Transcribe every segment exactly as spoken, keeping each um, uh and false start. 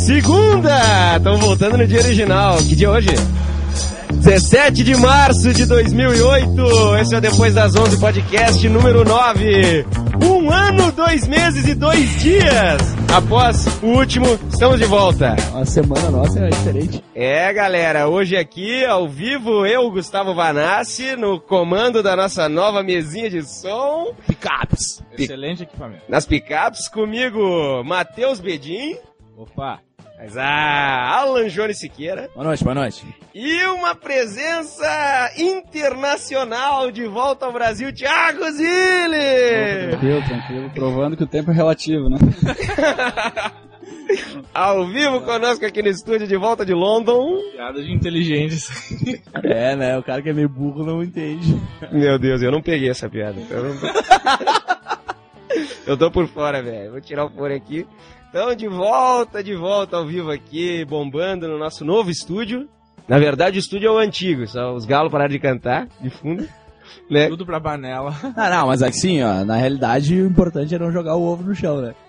Segunda! Estamos voltando no dia original. Que dia é hoje? dezessete de março de dois mil e oito. Esse é o Depois das onze podcast número nove. Um ano, dois meses e dois dias após o último, estamos de volta. A semana nossa é diferente. É, galera, hoje aqui, ao vivo, eu, Gustavo Vanassi, no comando da nossa nova mesinha de som. Picapes. Excelente equipamento. Nas picapes, comigo, Matheus Bedin. Opa. Mas ah, Alan Jones Siqueira. Boa noite, boa noite. E uma presença internacional de volta ao Brasil, Thiago Zilli. Tranquilo, tranquilo. Provando que o tempo é relativo, né? Ao vivo conosco aqui no estúdio, de volta de London. Piada de inteligentes. É, né? O cara que é meio burro não entende. Meu Deus, eu não peguei essa piada. Eu, não... eu tô por fora, velho. Vou tirar o fone aqui. Então, de volta, de volta ao vivo aqui, bombando no nosso novo estúdio. Na verdade, o estúdio é o antigo, só os galos pararam de cantar, de fundo, né? Tudo pra panela. Ah, não, mas assim, ó, na realidade o importante é não jogar o ovo no chão, né?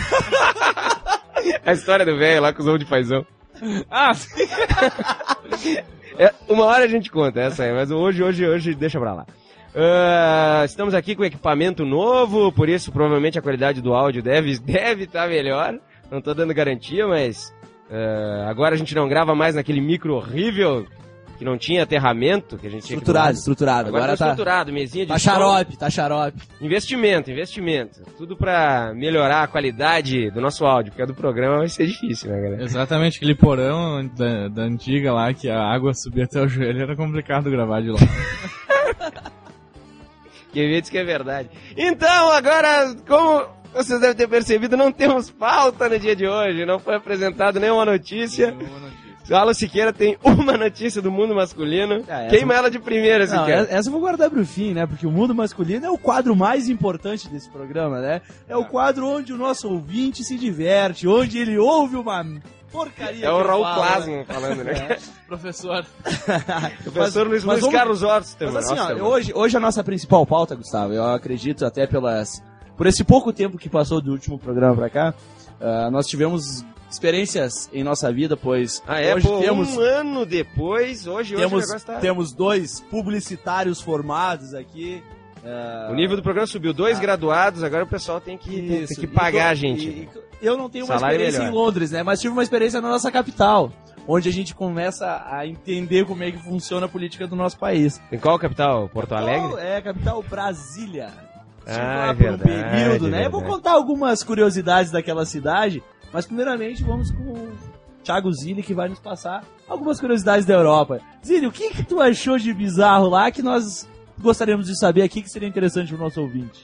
A história do velho lá com os ovos de paizão. Ah, sim. É, uma hora a gente conta essa aí, mas hoje, hoje, hoje, deixa pra lá. Uh, estamos aqui com equipamento novo, por isso provavelmente a qualidade do áudio deve deve estar melhor. Não tô dando garantia, mas uh, agora a gente não grava mais naquele micro horrível que não tinha aterramento, que a gente estruturado, tinha que... estruturado. Agora, agora tá tá estruturado, mesinha de tá som. xarope, tá xarope. Investimento, investimento. Tudo pra melhorar a qualidade do nosso áudio, porque a do programa vai ser difícil, né, galera? Exatamente, aquele porão da, da antiga lá, que a água subia até o joelho, era complicado gravar de lá. Que diz que é verdade. Então, agora, como vocês devem ter percebido, não temos pauta no dia de hoje. Não foi apresentado nenhuma notícia. Nenhuma notícia. O Alan Siqueira tem uma notícia do mundo masculino. Ah, essa... Queima ela de primeira, Não, Siqueira. essa eu vou guardar pro fim, né? Porque o mundo masculino é o quadro mais importante desse programa, né? É o quadro onde o nosso ouvinte se diverte, onde ele ouve uma porcaria. É o Raul fala, Plasman né? falando, né? É. Professor. Professor Luiz, mas Luiz vamos... Carlos Hortos também. Mas assim, Nossa, ó, mano. hoje, hoje a nossa principal pauta, Gustavo, eu acredito até pelas, por esse pouco tempo que passou do último programa pra cá, uh, nós tivemos experiências em nossa vida, pois Ah, é? hoje Pô, temos, um ano depois, hoje, hoje o temos, negócio tá... temos dois publicitários formados aqui. Uh, O nível do programa subiu. Dois ah, graduados, agora o pessoal tem que, isso, tem que pagar e, a gente. e, e, eu não tenho uma Salário experiência melhor. em Londres, né? Mas tive uma experiência na nossa capital, onde a gente começa a entender como é que funciona a política do nosso país. Em qual capital? Porto Alegre? Qual é a capital? Brasília. Estive Ah, lá é por um verdade, período, né? é Eu vou verdade. contar algumas curiosidades daquela cidade, mas primeiramente vamos com o Thiago Zilli, que vai nos passar algumas curiosidades da Europa. Zilli, o que, que tu achou de bizarro lá que nós gostaríamos de saber aqui que seria interessante pro nosso ouvinte?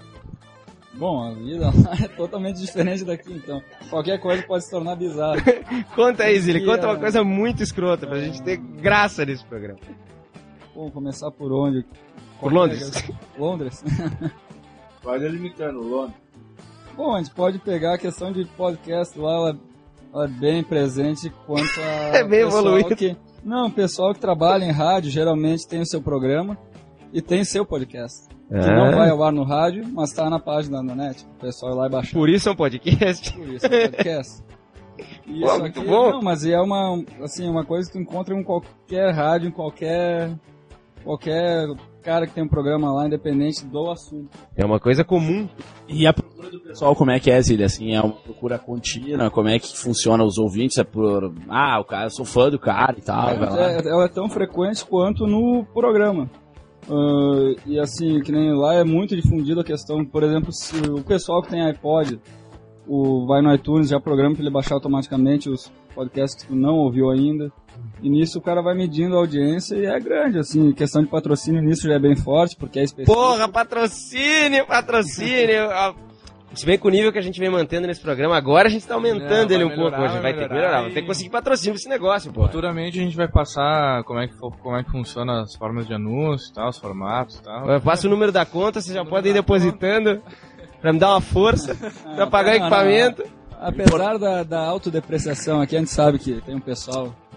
Bom, a vida lá é totalmente diferente daqui, então qualquer coisa pode se tornar bizarro. Conta aí, Zilli, E, conta uma é, coisa muito escrota pra gente ter graça nesse programa. Vamos começar por onde? Por Qualquer- Londres. Londres? Vai delimitando, Londres. Bom, a gente pode pegar a questão de podcast lá, ela, ela é bem presente quanto a É bem pessoal evoluído. que... Não, o pessoal que trabalha em rádio geralmente tem o seu programa e tem seu podcast. Que não vai ao ar no rádio, mas tá na página da net. O pessoal ir lá e baixar. Por isso é um podcast. Por isso é podcast. E Pô, isso muito aqui, bom. não, mas é uma, assim, uma coisa que tu encontra em qualquer rádio, em qualquer, qualquer cara que tem um programa lá, independente do assunto. É uma coisa comum. E a procura do pessoal, como é que é, Zilli? Assim, é uma procura contínua? Como é que funciona os ouvintes? É por... Ah, o cara, eu sou fã do cara e tal. vai lá. É, ela é tão frequente quanto no programa. Uh, e assim, que nem lá é muito difundido a questão, por exemplo, se o pessoal que tem iPod, o, vai no iTunes, já programa para ele baixar automaticamente os podcasts que tu não ouviu ainda. E nisso o cara vai medindo a audiência e é grande, assim, questão de patrocínio nisso já é bem forte, porque é específico. Porra, patrocínio, patrocínio. Ah, se bem com o nível que a gente vem mantendo nesse programa, agora a gente tá aumentando Não, ele vai um pouco melhorar, hoje. Vai, vai ter que melhorar melhorar, e- vai ter que conseguir patrocínio pra esse negócio, pô. Futuramente a gente vai passar como é que, fo- como é que funciona as formas de anúncio e tal, os formatos e tal. Eu passo o número da conta, vocês já podem ir depositando pra me dar uma força, Ah, pra pagar não, equipamento. Apesar da, da autodepreciação aqui, a gente sabe que tem um pessoal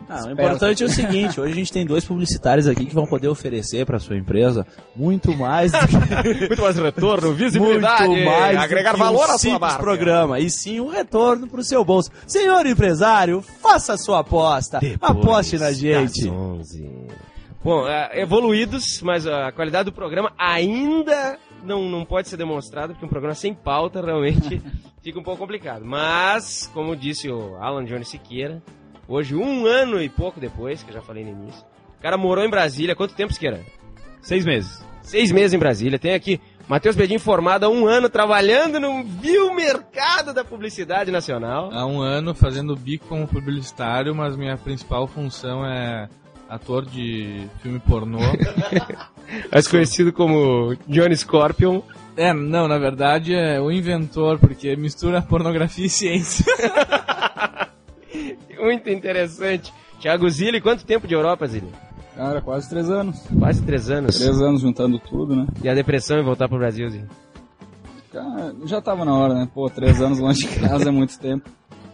Não, o importante é o seguinte, hoje a gente tem dois publicitários aqui que vão poder oferecer para sua empresa muito mais do que... muito mais retorno, visibilidade, muito mais agregar do que valor um à sua simples marca. programa, e sim um retorno pro seu bolso. Senhor empresário, faça a sua aposta, aposte na gente. onze. Bom, é, evoluídos, mas a qualidade do programa ainda não, não pode ser demonstrada, porque um programa sem pauta realmente fica um pouco complicado. Mas, como disse o Alan Jones Siqueira, hoje, um ano e pouco depois, que eu já falei no início, o cara morou em Brasília. Quanto tempo, Siqueira? Seis meses. Seis meses em Brasília. Tem aqui Matheus Bedin formado há um ano, trabalhando no vil mercado da publicidade nacional. Há um ano fazendo bico como publicitário, mas minha principal função é ator de filme pornô. Mais conhecido como Johnny Scorpion. É, não, na verdade é o inventor, porque mistura pornografia e ciência. Muito interessante. Thiago Zilli, quanto tempo de Europa, Zilli? Cara, quase três anos. Quase três anos. Três anos juntando tudo, né? E a depressão em voltar pro Brasil, Zilli? Cara, já tava na hora, né? Pô, três anos longe de casa é muito tempo.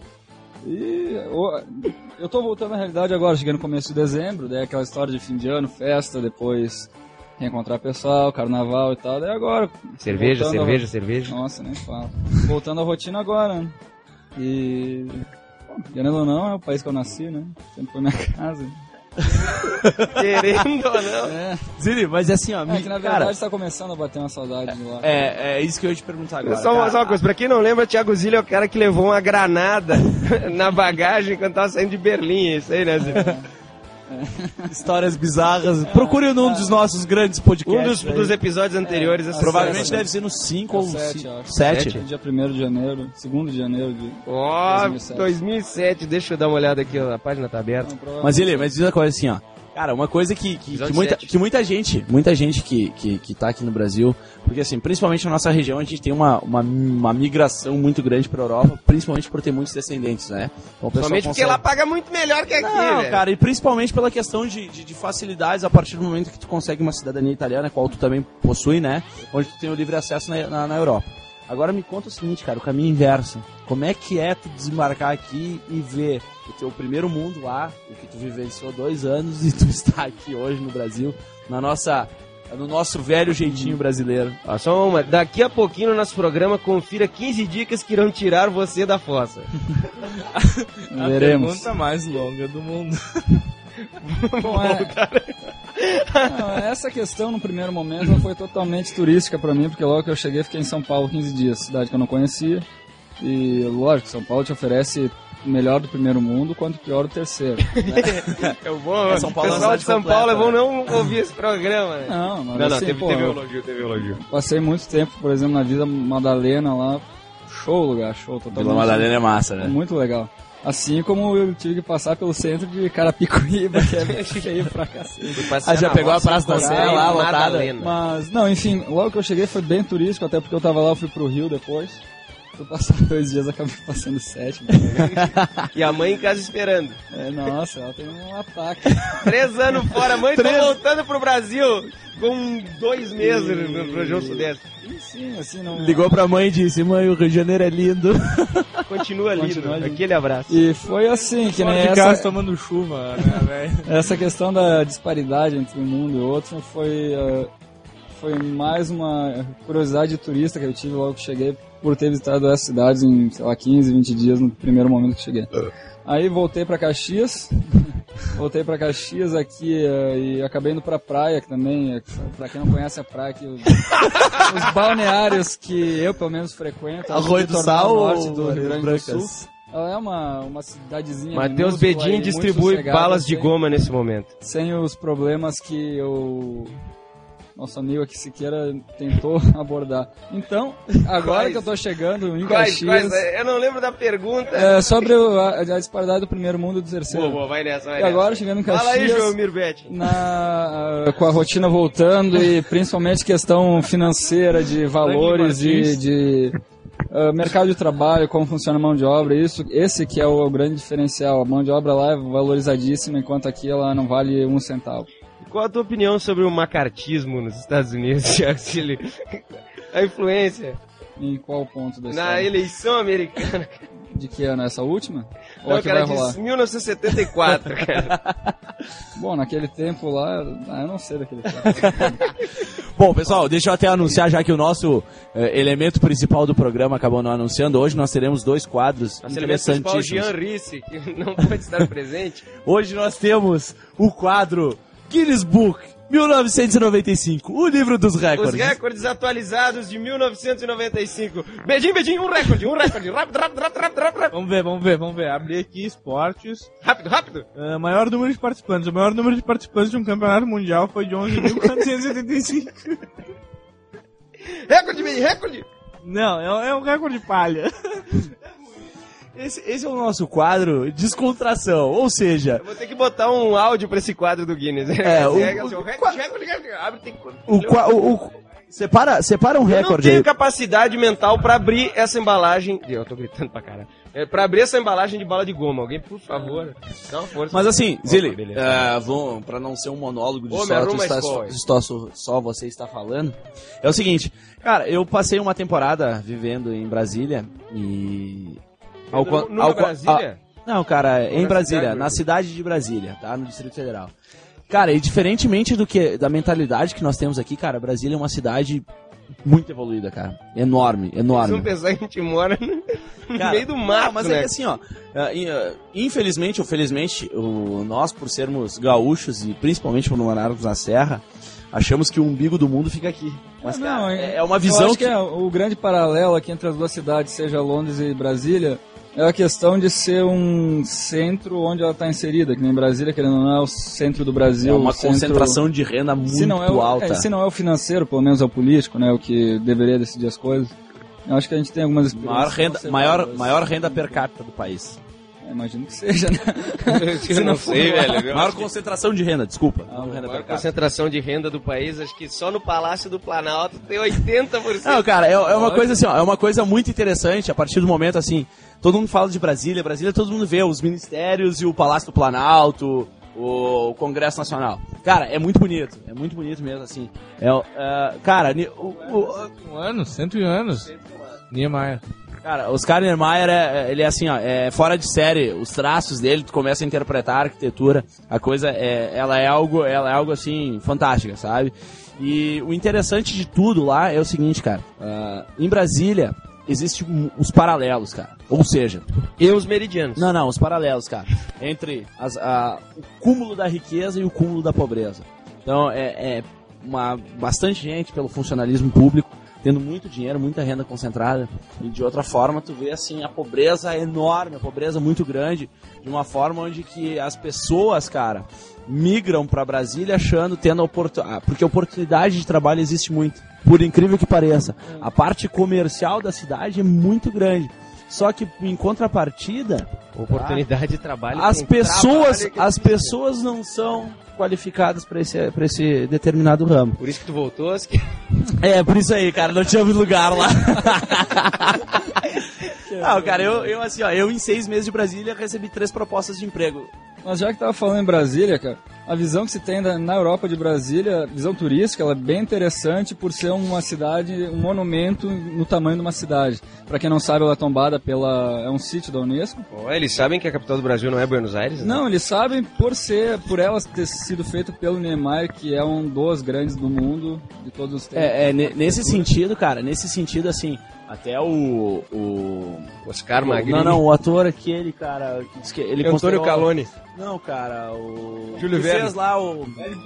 E eu, eu tô voltando na realidade agora, cheguei no começo de dezembro, daí aquela história de fim de ano, festa, depois reencontrar pessoal, carnaval e tal, daí agora... Cerveja, cerveja, a... cerveja. Nossa, nem fala. Voltando à rotina agora, né? E... Querendo ou não, é o país que eu nasci, né? Sempre foi minha casa. Querendo ou não. É. Zilli, mas assim, ó, É que na cara, verdade tá começando a bater uma saudade de lá. é, é isso que eu ia te perguntar agora. Só, uma- cara. só uma coisa, pra quem não lembra, Thiago Zilli é o cara que levou uma granada na bagagem quando tava saindo de Berlim, é isso aí, né, Zilli? Histórias bizarras. Procure num dos nossos grandes podcasts. Um dos, aí. dos episódios anteriores. essa- Provavelmente essa- deve ser no cinco É ou o sete, eu acho. sete. Sete? Dia primeiro de janeiro, segundo de janeiro de... Ó, dois mil e sete. dois mil e sete, deixa eu dar uma olhada aqui, ó, a página tá aberta. Não, provavelmente- Mas ele, mas diz uma coisa assim, ó. Cara, uma coisa que, que, Episódio que muita, sete. que muita gente, muita gente que, que, que tá aqui no Brasil, porque assim, principalmente na nossa região, a gente tem uma, uma, uma migração muito grande pra Europa, principalmente por ter muitos descendentes, né? Então, o pessoal Somente porque consegue- lá paga muito melhor que aqui, Não, velho. cara, e principalmente pela questão de, de, de facilidades a partir do momento que tu consegue uma cidadania italiana, qual tu também possui, né? Onde tu tem o livre acesso na, na, na Europa. Agora me conta o seguinte, cara, o caminho inverso. Como é que é tu desembarcar aqui e ver o teu primeiro mundo lá, o que tu vivenciou dois anos e tu está aqui hoje no Brasil, na nossa, no nosso velho jeitinho brasileiro? Ó, só uma, daqui a pouquinho no nosso programa, confira quinze dicas que irão tirar você da fossa. A Veremos. pergunta mais longa do mundo. Bom, é... Não, essa questão no primeiro momento ela foi totalmente turística pra mim, porque logo que eu cheguei fiquei em São Paulo quinze dias, cidade que eu não conhecia. E lógico, São Paulo te oferece o melhor do primeiro mundo quanto o pior do terceiro. Né? É bom, É, São Paulo é o uma pessoal de cidade São completa, Paulo é bom né? não ouvir esse programa, né? Não, mas Não, não, assim, teve, pô, teve eu elogio, teve elogio. passei muito tempo, por exemplo, na Vila Madalena lá, show o lugar, show, totalmente. Vila Madalena é massa, É né? muito legal. Assim como eu tive que passar pelo centro de Carapicuíba, que é cheio pra cacete. Ah, já pegou a Praça da Sé lá, lotada? Madalena. Mas, não, enfim, logo que eu cheguei foi bem turístico, até porque eu tava lá, eu fui pro Rio depois. Fui passar dois dias, acabei passando sete. E a mãe em casa esperando. É, nossa, ela tem um ataque. Três anos fora, a mãe tá Três- voltando pro Brasil com dois meses no no região sudeste. E sim, assim, não... Ligou pra mãe e disse, mãe, o Rio de Janeiro é lindo. Continua lindo, Continua lindo. aquele abraço. E foi assim, que Fora nem de essa... casa tomando chuva, né, velho? Essa questão da disparidade entre um mundo e outro foi, uh, foi mais uma curiosidade de turista que eu tive logo que cheguei, por ter visitado essas cidades em, sei lá, quinze, vinte dias no primeiro momento que cheguei. Aí voltei pra Caxias, voltei pra Caxias aqui uh, e acabei indo pra praia, que também, uh, pra quem não conhece a praia, que os, os balneários que eu pelo menos frequento, Arroio do Litoral Sal Norte ou do Rio Grande do Brancas? Sul. Ela é uma, uma cidadezinha Matheus minúscula Bedin e muito distribui sossegada, balas de sem- goma nesse momento. sem os problemas que o nosso amigo aqui Siqueira tentou abordar. Então, agora Quais? que eu tô chegando em Quais, Caxias, quais? Eu não lembro da pergunta. é, sobre o- a, a disparidade do primeiro mundo e do terceiro. Boa, boa, vai nessa, vai E agora, nessa. chegando em Fala aí, Caxias, João Mirbete. na, uh, com a rotina voltando e principalmente questão financeira de valores, de, de uh, mercado de trabalho, como funciona a mão de obra, isso, esse que é o, grande diferencial. A mão de obra lá é valorizadíssima, enquanto aqui ela não vale um centavo. Qual a tua opinião sobre o macartismo nos Estados Unidos, Thiago Zilli? A influência Em qual ponto da na história? eleição americana. de que ano? Essa última? Ou Não, a que cara, vai rolar? diz mil novecentos e setenta e quatro, cara. Bom, naquele tempo lá... Ah, eu não sei daquele tempo. Bom, pessoal, deixa eu até anunciar, já que o nosso eh, elemento principal do programa acabou não anunciando. Hoje nós teremos dois quadros Nosso elemento principal, interessantíssimos. Jean Risse, que não pode estar presente. Hoje nós temos o quadro Guinness Book mil novecentos e noventa e cinco, o livro dos Os recordes. recordes atualizados de mil novecentos e noventa e cinco. Beijinho, beijinho, um recorde, um recorde. Rápido, rápido, rápido, rápido, rápido. Vamos ver, vamos ver, vamos ver. Abri aqui esportes. Rápido, rápido. Uh, maior número de participantes. O maior número de participantes de um campeonato mundial foi de onze mil quatrocentos e setenta e cinco. Recorde, bem, recorde. Não, é, é um recorde palha. Esse, esse é o nosso quadro Descontração, ou seja... Eu vou ter que botar um áudio pra esse quadro do Guinness. É, o- recorde, o- recorde, recorde, recorde. Abre, tem... O, qua- o, o- separa, separa um Eu não recorde tenho aí. capacidade mental pra abrir essa embalagem. Eu tô gritando pra caralho. É, pra abrir essa embalagem de bala de goma. Alguém, por favor, dá uma força. Mas assim, Opa, Zili, beleza. é, vou, pra não ser um monólogo de Ô, me só, tu arruma a está, escola aí. só, só, só você está falando, é o seguinte, cara, eu passei uma temporada vivendo em Brasília e... No- quan- numa ao qua- Brasília? ah, não, cara, em na Brasília, cidade, na mesmo? cidade de Brasília, tá? No Distrito Federal. Cara, e diferentemente do que da mentalidade que nós temos aqui, cara, Brasília é uma cidade muito evoluída, cara. Enorme, Vocês enorme. vão pensar que a gente mora no, no Cara, meio do mato, não, mas né? é que assim, ó, uh, in- uh, infelizmente ou felizmente, o, nós, por sermos gaúchos e principalmente por morarmos na Serra, achamos que o umbigo do mundo fica aqui. Mas, Não, cara, é- é, é uma Eu visão acho que, é o grande paralelo aqui entre as duas cidades, seja Londres e Brasília, é a questão de ser um centro onde ela está inserida, que nem Brasília, querendo ou não, é o centro do Brasil. é uma o centro... concentração de renda muito se não é o, alta. é, se não é o financeiro, pelo menos é o político, né, o que deveria decidir as coisas. Eu acho que a gente tem algumas experiências. Maior renda, maior, observadas. maior renda per capita do país. É, imagino que seja, né? Eu não sei, velho. Eu Maior acho que concentração de renda, desculpa. Ah, Não renda a maior per capita. concentração de renda do país, acho que só no Palácio do Planalto tem oitenta por cento. Não, cara, é, é uma coisa assim, ó, é uma coisa muito interessante a partir do momento assim, todo mundo fala de Brasília, Brasília todo mundo vê os ministérios e o Palácio do Planalto, o Congresso Nacional. Cara, é muito bonito, é muito bonito mesmo assim. É, é, cara, ni- o, o- Um ano, cento e um anos. Niemeyer. cara, Oscar Niemeyer é, ele é assim, ó, é fora de série, os traços dele, tu começa a interpretar a arquitetura, a coisa é, ela é algo, ela é algo assim fantástica, sabe? E o interessante de tudo lá é o seguinte, cara, ah, em Brasília existem os paralelos, cara. Ou seja, E os meridianos. não, não, os paralelos, cara, entre as- a- o cúmulo da riqueza e o cúmulo da pobreza. Então, é, é uma, bastante gente pelo funcionalismo público, tendo muito dinheiro, muita renda concentrada, e de outra forma tu vê, assim, a pobreza enorme, a pobreza muito grande, de uma forma onde que as pessoas, cara, migram pra Brasília achando, tendo a oportunidade, porque a oportunidade de trabalho existe muito, por incrível que pareça. A parte comercial da cidade é muito grande. Só que em contrapartida, Oportunidade de trabalho. as tem pessoas, trabalho que as tem. pessoas não são qualificadas para esse, pra esse determinado ramo. Por isso que tu voltou, acho que... É, por isso aí, cara, não tinha lugar lá. Não, cara, eu, eu assim, ó, eu em seis meses de Brasília recebi três propostas de emprego. Mas já que tava falando em Brasília, cara, a visão que se tem da- na Europa de Brasília, a visão turística, ela é bem interessante por ser uma cidade, um monumento no tamanho de uma cidade. Pra quem não sabe, ela é tombada pela... é um sítio da Unesco. Pô, eles sabem que a capital do Brasil não é Buenos Aires? né? Não, eles sabem por ser, por ela ter sido feita pelo Niemeyer, que é um dos grandes do mundo de todos os tempos. É, é, ne- nesse sentido, cara, nesse sentido, assim, até o... o... Oscar Magrini. Não, não, o ator aquele, cara, que diz que ele Antônio considerou- Calone. Não, cara, o... Júlio que Verne. fez lá o...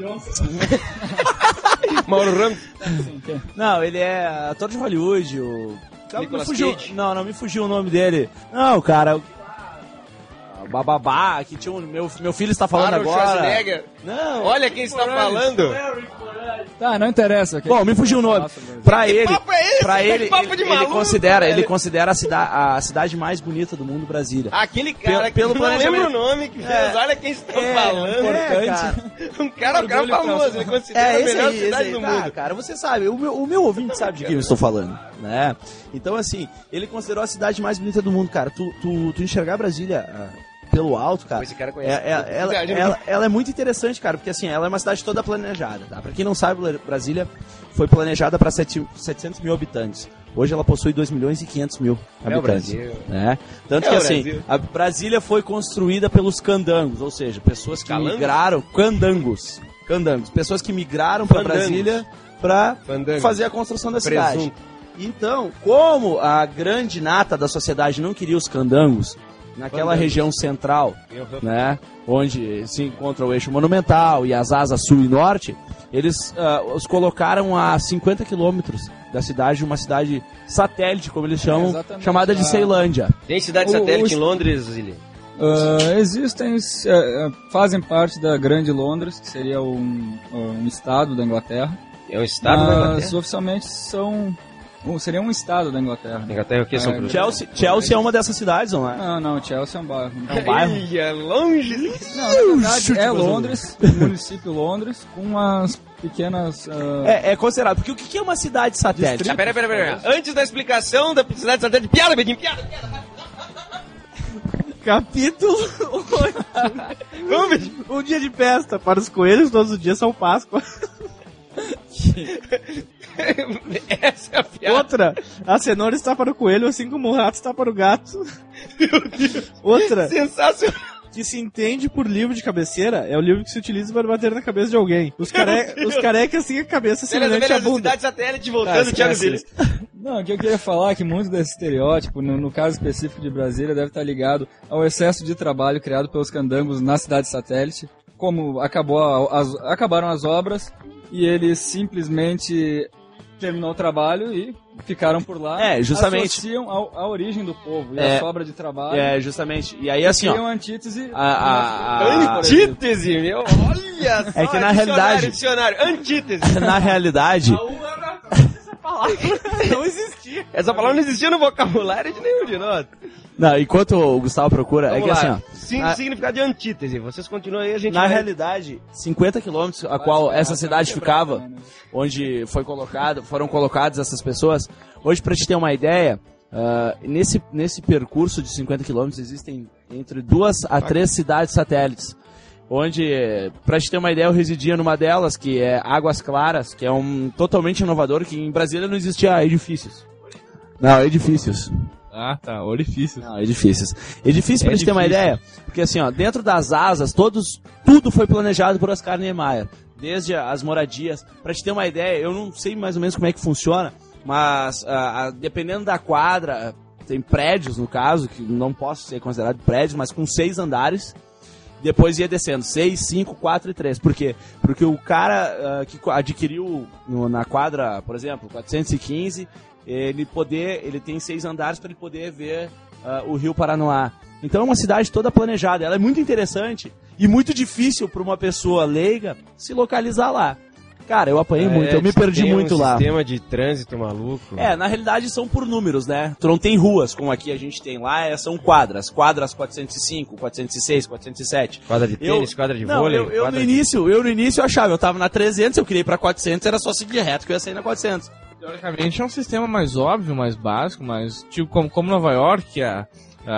Mauro Ramos. Não, ele é ator de Hollywood, o... Nicolas me fugiu... Cage. Não, não me fugiu o nome dele. Não, cara, o... o Bababá, que tinha um... meu, meu filho está falando Arnold agora. Schwarzenegger. Não. Olha quem está falando. Tá, não interessa. Bom, me fugiu o nome. Pra ele, papo é esse? pra Que ele, papo ele, de ele maluco, considera, velho? ele considera a, cida, a cidade mais bonita do mundo, Brasília. Aquele cara Pelo- que pelo não lembra o planejamento. nome que fez. É. Olha quem está É, falando. importante. cara. Um cara, um cara Orgulho famoso. Ele considera É, a esse melhor aí, esse cidade aí. do Tá, mundo. cara, você sabe, o meu, o meu ouvinte sabe de quem eu estou falando, né? Então, assim, ele considerou a cidade mais bonita do mundo, cara. Tu, tu, tu enxergar Brasília ah, pelo alto, cara. Esse cara conhece. É, é, ela, ela, ela é muito interessante, cara, porque assim, ela é uma cidade toda planejada, tá? Pra quem não sabe, Brasília foi planejada para setecentos mil habitantes. Hoje ela possui dois milhões e quinhentos mil habitantes. É o Brasil. Né? Tanto é que o assim, Brasil. a Brasília foi construída pelos candangos, ou seja, pessoas que Calangos? migraram, candangos, candangos, pessoas que migraram para Fandangos. Brasília para Fandangos. fazer a construção da cidade. Presunto. Então, como a grande nata da sociedade não queria os candangos, naquela Fandangos. região central, Uhum. né, onde se encontra o eixo monumental e as asas sul e norte, eles uh, os colocaram a cinquenta quilômetros da cidade, uma cidade satélite, como eles chamam, exatamente. chamada de Ah. Ceilândia. Tem cidade O- satélite o- em Londres, Zili? Uh, existem, uh, fazem parte da Grande Londres, que seria um, um estado da Inglaterra. É um estado da mas Inglaterra? oficialmente são. Um, seria um estado da Inglaterra. Inglaterra o que? São É, Bruno? Chelsea, Chelsea é uma dessas cidades, não é? Não, não, Chelsea é um bairro. É um bairro. Ia longe. Não, na verdade chute é pra Zulu. Londres, o município Londres, com umas pequenas. Uh, É, é considerado. Porque o que que é uma cidade satélite? Ah, peraí, peraí, peraí. Antes da explicação da cidade satélite, piada, Bedinho, piada, piada. Capítulo Vamos, Bedinho. Um dia de festa para os coelhos, todos os dias são Páscoa. Essa é a piada. Outra, a cenoura está para o coelho, assim como o rato está para o gato. Outra, Sensacional. que se entende por livro de cabeceira, é o livro que se utiliza para bater na cabeça de alguém. Os, care... os carecas têm a cabeça Beleza, semelhante à beleza. bunda. Cidade satélite voltando, Tá, Thiago esquece. Zili. Não, o que eu queria falar é que muito desse estereótipo, no, no caso específico de Brasília, deve estar ligado ao excesso de trabalho criado pelos candangos na cidade satélite. Como acabou a- as, acabaram as obras e eles simplesmente terminou o trabalho e ficaram por lá. É, justamente. Associam ao- a origem do povo e É, a sobra de trabalho. É, justamente. E aí, assim, ó. Criam antítese. A, a, a, Antítese, meu. Olha só. É que na dicionário, realidade- Dicionário. Antítese. na realidade, Não existia. Essa palavra não existia no vocabulário de nenhum de nós. não, enquanto o Gustavo procura, Vamos é que lá. assim, ó. Sim, na- significado de antítese. Vocês continuam aí, a gente Na vai... realidade, cinquenta quilômetros a qual essa cidade ficava, onde foi colocado, foram colocadas essas pessoas, hoje pra te ter uma ideia, ah, nesse, nesse percurso de cinquenta quilômetros existem entre duas a três cidades satélites, onde, pra te ter uma ideia, eu residia numa delas, que é Águas Claras, que é um totalmente inovador, que em Brasília não existia edifícios. Não, edifícios. Ah, tá. Orifícios. Não, edifícios. Edifício, pra É gente ter uma difícil. ideia, porque assim, ó, dentro das asas, todos, tudo foi planejado por Oscar Niemeyer. Desde as moradias. Pra te ter uma ideia, eu não sei mais ou menos como é que funciona, mas ah, ah, dependendo da quadra, tem prédios, no caso, que não posso ser considerado prédios, mas com seis andares. Depois ia descendo, seis, cinco, quatro e três. Por quê? Porque o cara ah, que adquiriu no- na quadra, por exemplo, quatrocentos e quinze, ele poder, ele tem seis andares para ele poder ver ah, o Rio Paranoá. Então é uma cidade toda planejada, ela é muito interessante e muito difícil para uma pessoa leiga se localizar lá. Cara, eu apanhei muito, eu me perdi tem muito um lá. sistema de trânsito maluco. É, na realidade são por números, né? Tu não tem ruas, como aqui a gente tem lá, é, são quadras. Quadras quatrocentos e cinco, quatrocentos e seis, quatrocentos e sete. Quadra de tênis, Eu- quadra de Não, vôlei. eu, eu quadra no de- início, eu no início eu achava, eu tava na trezentos, eu queria ir pra quatrocentos, era só seguir reto que eu ia sair na quatrocentos. Teoricamente é um sistema mais óbvio, mais básico, mas tipo como, como Nova York, a,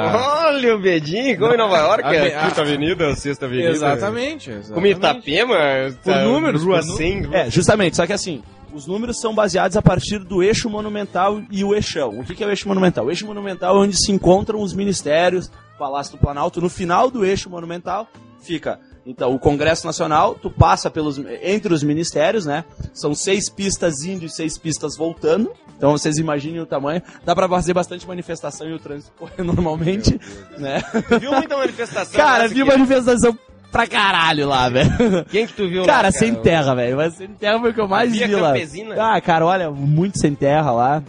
a- Olha o Bedinho, como em Nova York, A- é a- a Quinta Avenida, a Sexta Avenida. Exatamente, exatamente. Como Itapema, Por tá, números, Rua por nu- cem. Rua- É, justamente, só que assim, os números são baseados a partir do eixo monumental e o eixão. O que que é o eixo monumental? O eixo monumental é onde se encontram os ministérios, Palácio do Planalto. No final do eixo monumental fica, então, o Congresso Nacional, tu passa pelos, entre os ministérios, né? São seis pistas indo e seis pistas voltando. Então vocês imaginem o tamanho. Dá pra fazer bastante manifestação e o trânsito corre normalmente, né? Viu muita manifestação? Cara, nessa vi aqui? manifestação pra caralho lá, velho. Quem que tu viu lá, Cara, sem terra, velho. Mas sem terra foi o que eu mais Via vi lá. Campesina? Ah, cara, olha, muito sem terra lá.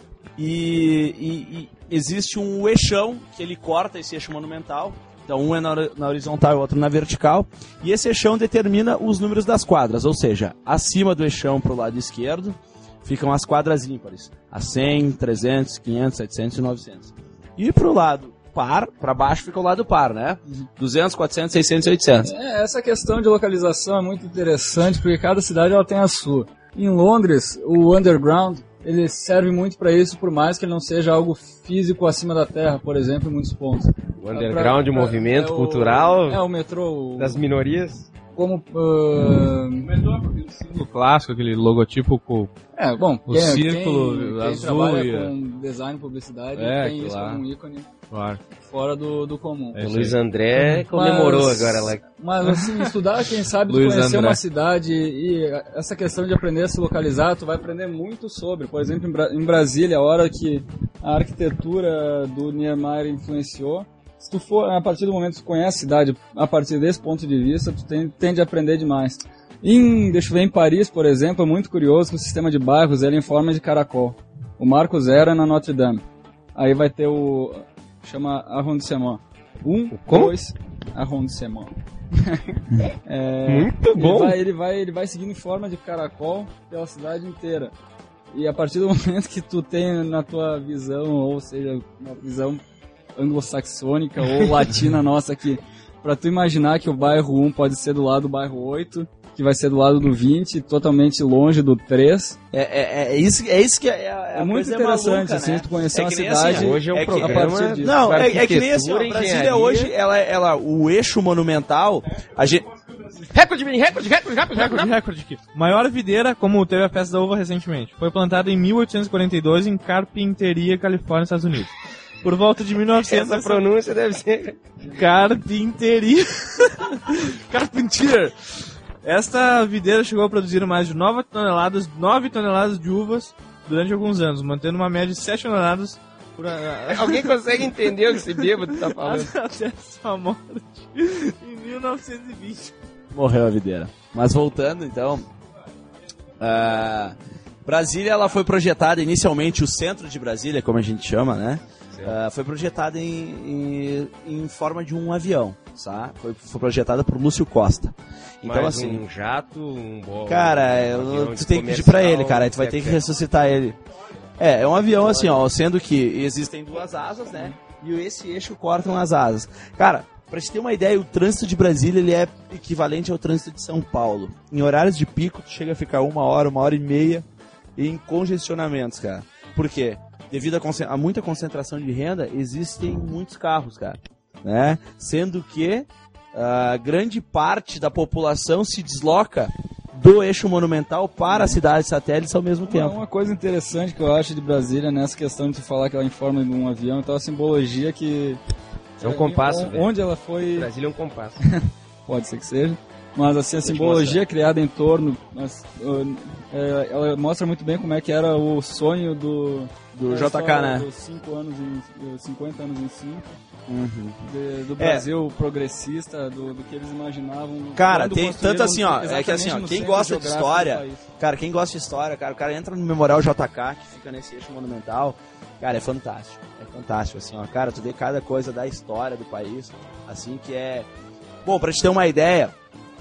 E, e- e existe um eixão que ele corta esse eixo monumental. Então um é na, hori- na horizontal e o outro na vertical. E esse eixão determina os números das quadras. Ou seja, acima do eixão pro lado esquerdo ficam as quadras ímpares. A cem, trezentos, quinhentos, setecentos e novecentos. E pro lado par, pra baixo fica o lado par, né? duzentos, quatrocentos, seiscentos e oitocentos. É, essa questão de localização é muito interessante porque cada cidade ela tem a sua. Em Londres, o underground ele serve muito para isso, por mais que ele não seja algo físico acima da terra, por exemplo, em muitos pontos. O underground, o movimento é o, cultural É o metrô. O, das minorias. Como. Uh, O metrô, aquele símbolo clássico, aquele logotipo com é, bom, o quem, círculo quem, quem azul trabalha e... com design e publicidade É, tem isso claro. como um ícone Claro. fora do, do comum. É O isso Luiz aí. André comemorou Mas- agora lá. Mas assim, estudar, quem sabe, de Luiz conhecer André. uma cidade e essa questão de aprender a se localizar, tu vai aprender muito sobre. Por exemplo, em, Bra- em Brasília, a hora que a arquitetura do Niemeyer influenciou, se tu for, a partir do momento que tu conhece a cidade, a partir desse ponto de vista, tu tem, tende a aprender demais. Em, deixa eu ver, em Paris, por exemplo, é muito curioso que o sistema de bairros ele é em forma de caracol. O Marco Zero é na Notre Dame. Aí vai ter o... chama arrondissement. Um, como? dois, arrondissement. É, Muito bom. Ele vai, ele, vai, ele vai seguindo em forma de caracol pela cidade inteira. E a partir do momento que tu tem na tua visão, ou seja, uma visão anglo-saxônica ou latina nossa aqui, pra tu imaginar que o bairro um pode ser do lado do bairro oito, que vai ser do lado do vinte, totalmente longe do três. É, é, é, isso, é isso que é, a É muito coisa interessante, maluca, assim, né? tu conhecer É uma que nem cidade assim, Hoje é um é que- programa a partir disso. Não, é, é que nem assim, ó, arquitetura, Brasília engenharia. hoje, ela, ela, o eixo monumental, a gente... Recorde, menino, recorde, recorde, recorde, Recorde, recorde aqui. Maior videira, como teve a festa da uva recentemente, foi plantada em mil oitocentos e quarenta e dois em Carpinteria, Califórnia, Estados Unidos. Por volta de mil e novecentos... Essa pronúncia deve ser... Carpinteria. Carpentier. Esta videira chegou a produzir mais de nove toneladas, nove toneladas de uvas durante alguns anos, mantendo uma média de sete toneladas por ano. Alguém consegue entender o que esse bêbado tá falando? Até sua morte em mil novecentos e vinte. Morreu a videira. Mas voltando, então... ah, Brasília, ela foi projetada inicialmente, o centro de Brasília, como a gente chama, né? Ah, foi projetada em, em, em forma de um avião, tá? Foi, foi projetada por Lúcio Costa. Então, Mais assim... um jato, um bolo. Cara, eu- tu tem que pedir pra ele, cara. Tu vai ter que ressuscitar ele. É, é um avião assim, ó, sendo que existem duas asas, né? E esse eixo cortam as asas. Cara, pra te ter uma ideia, o trânsito de Brasília ele é equivalente ao trânsito de São Paulo. Em horários de pico, tu chega a ficar uma hora, uma hora e meia em congestionamentos, cara. Por quê? Devido a, concent- a muita concentração de renda, existem muitos carros, cara. Né? Sendo que a grande parte da população se desloca do eixo monumental para as cidades satélites ao mesmo Uma, tempo. uma coisa interessante que eu acho de Brasília nessa questão de tu falar que ela é em forma de um avião, então a simbologia que... É um compasso, Onde, velho. onde ela foi... Brasília é um compasso. Pode ser que seja. Mas assim, a Vou te simbologia criada em torno, mas, uh, é, ela mostra muito bem como é que era o sonho do... Do da J K, história né? Dos cinco anos em, cinquenta anos em cinco, Uhum. de- do É. Brasil progressista, do, do que eles imaginavam. Cara, quando tem construíram tanto assim, ó, é que assim, ó, exatamente no quem centro gosta de geográfico do história, país. cara, quem gosta de história, cara, o cara entra no Memorial J K, que fica nesse eixo monumental, cara, é fantástico, é fantástico, assim, ó, cara, tu vê cada coisa da história do país, assim, que é... Bom, pra te ter uma ideia,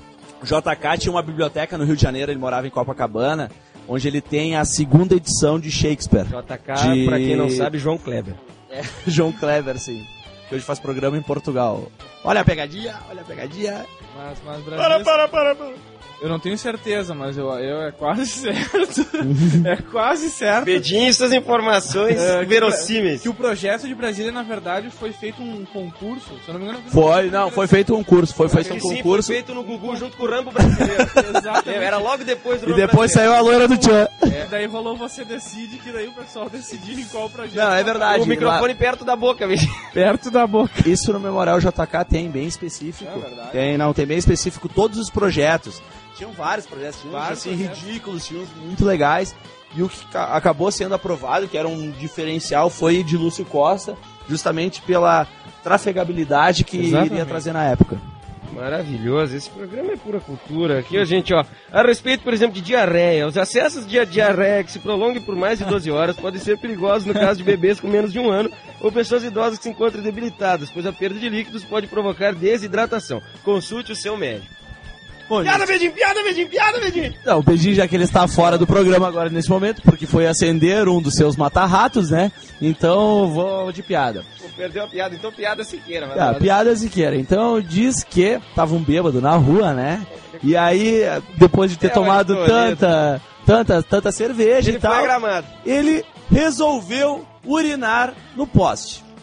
o J K tinha uma biblioteca no Rio de Janeiro, ele morava em Copacabana, onde ele tem a segunda edição de Shakespeare. J K, De- pra quem não sabe, João Kleber. João Kleber, sim, que hoje faz programa em Portugal. Olha a pegadinha, olha a pegadinha. Mas, mas Brasília... Para, para, para, Eu não tenho certeza, mas eu, eu é quase certo. É quase certo. Pedinho suas informações É, que- verossímeis. Que o projeto de Brasília, na verdade, foi feito um concurso. Se eu não me engano, Foi, não, foi feito um curso, foi feito um Sim, concurso. foi feito no Gugu junto com o Rambo brasileiro. Exatamente. Era logo depois do E Rambo depois brasileiro. saiu a loira do Tchan. E daí rolou Você Decide, que daí o pessoal decidiu em qual projeto. Não, é verdade. O microfone perto da boca, bicho. Perto da boca. Isso no Memorial J K tem bem específico. É verdade. Tem, não, tem bem específico todos os projetos. Tinham vários projetos, tinham uns Vários assim, projetos. ridículos, tinham uns muito legais. E o que ca- acabou sendo aprovado, que era um diferencial, foi de Lúcio Costa, justamente pela trafegabilidade que Exatamente. iria trazer na época. Maravilhoso, esse programa é pura cultura. Aqui a gente, ó, a respeito, por exemplo, de diarreia. Os acessos de diarreia que se prolonguem por mais de doze horas podem ser perigosos no caso de bebês com menos de um ano ou pessoas idosas que se encontram debilitadas, pois a perda de líquidos pode provocar desidratação. Consulte o seu médico. Piada, Bedinho, piada, Bedinho, piada, Bedinho. Não, o Beijinho, já que ele está fora do programa agora nesse momento, porque foi acender um dos seus mata-ratos, né? Então vou de piada. Pô, perdeu a piada, então piada Siqueira. vai Ah, lá. piada ziqueira. Então diz que tava um bêbado na rua, né? E aí, depois de ter É, tomado mas tanta, tanta, tanta cerveja Ele e foi tal, agramado. ele resolveu urinar no poste.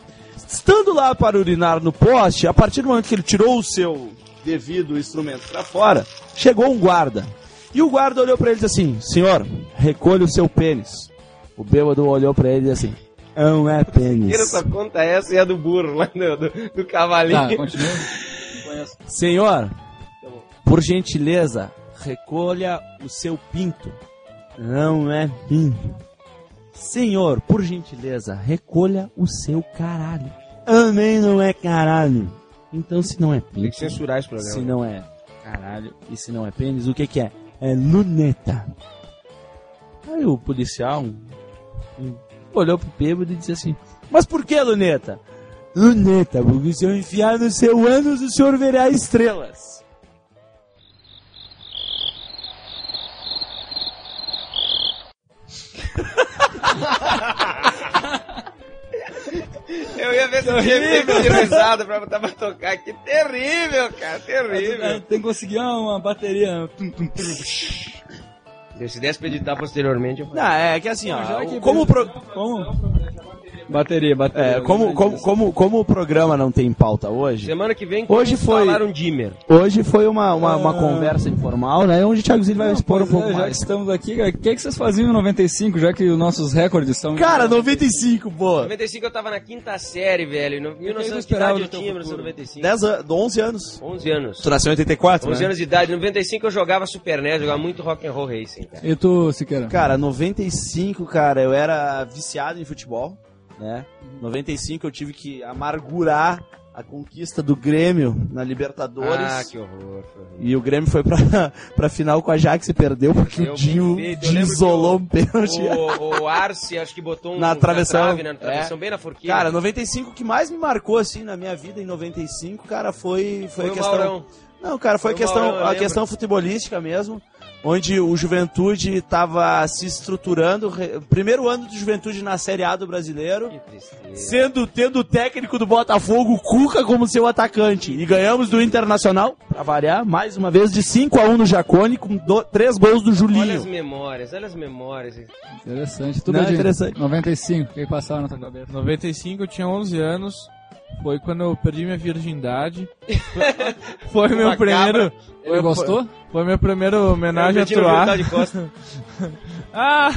Estando lá para urinar no poste, a partir do momento que ele tirou o seu devido instrumento para fora, chegou um guarda. E o guarda olhou para ele e disse assim: senhor, recolha o seu pênis. O bêbado olhou para ele e disse assim: não é pênis. Essa conta essa e a do burro lá do, do, do cavalinho. Tá, continua. Senhor, por gentileza, recolha o seu pinto. Não é pinto. Senhor, por gentileza, recolha o seu caralho. Também não é caralho. Então, se não é pinto, Tem que censurar esse programa. se não é caralho e se não é pênis, o que que é? É luneta. Aí o policial um, um, olhou pro bêbado e disse assim: mas por que luneta? Luneta, porque se eu enfiar no seu ânus, o senhor verá estrelas. Eu ia ver se eu tinha feito de risada pra botar pra tocar aqui. Terrível, cara, terrível. Tem que conseguir uma bateria. Se desse pra editar posteriormente, eu Não, é que assim, ó, Já que como, o pro... Como? Bateria, bateria. é, como, como, como, como o programa não tem pauta hoje, Semana que vem, Hoje foi- instalar um dimmer. hoje foi uma, uma, uma Ah. conversa informal, né, onde o Thiago Zilli vai expor um Pois pouco é, já que mais. estamos aqui, cara, o que, que vocês faziam em noventa e cinco, já que os nossos recordes são... Cara, noventa e cinco, pô. noventa e cinco eu tava na quinta série, velho. No mil e novecentos, que esperava idade eu do teu tinha, futuro? mil novecentos e noventa e cinco? dez anos, onze anos. onze anos. Tu nasceu em oitenta e quatro, onze né? anos de idade. Em noventa e cinco eu jogava Super N E S, jogava muito Rock and Roll Racing, cara. E tu, Siqueira? Cara, noventa e cinco, cara, eu era viciado em futebol, né? noventa e cinco eu tive que amargurar a conquista do Grêmio na Libertadores. Ah, que horror. Foi horrível. E o Grêmio foi pra, pra final com a Ajax e perdeu porque Deu o Dinho bem feito. Eu lembro desolou que um pênalti. O, o Arce, acho que botou um Na travessão. trave, na travessão, É. bem na forquilha. Cara, noventa e cinco, o que mais me marcou assim na minha vida em noventa e cinco, cara, foi, foi, foi a o questão. Maurão. Não, cara, foi, Foi o questão, Maurão, eu a lembro. questão futebolística mesmo, onde o Juventude estava se estruturando, re- primeiro ano do Juventude na Série A do Brasileiro, Que tristeza. sendo tendo o técnico do Botafogo, o Cuca, como seu atacante. E ganhamos do Internacional, pra variar, mais uma vez, de cinco a um no Jacone, com do, três gols do Olha as Julinho. memórias, olha as memórias. Interessante. Tu, Não, Bedinho? interessante. noventa e cinco, o que passava na tua cabeça? noventa e cinco eu tinha onze anos. Foi quando eu perdi minha virgindade. Foi meu Uma primeiro. Ele gostou? Foi meu primeiro homenagem a Eu meti no Troar. virtual de costa. Ah!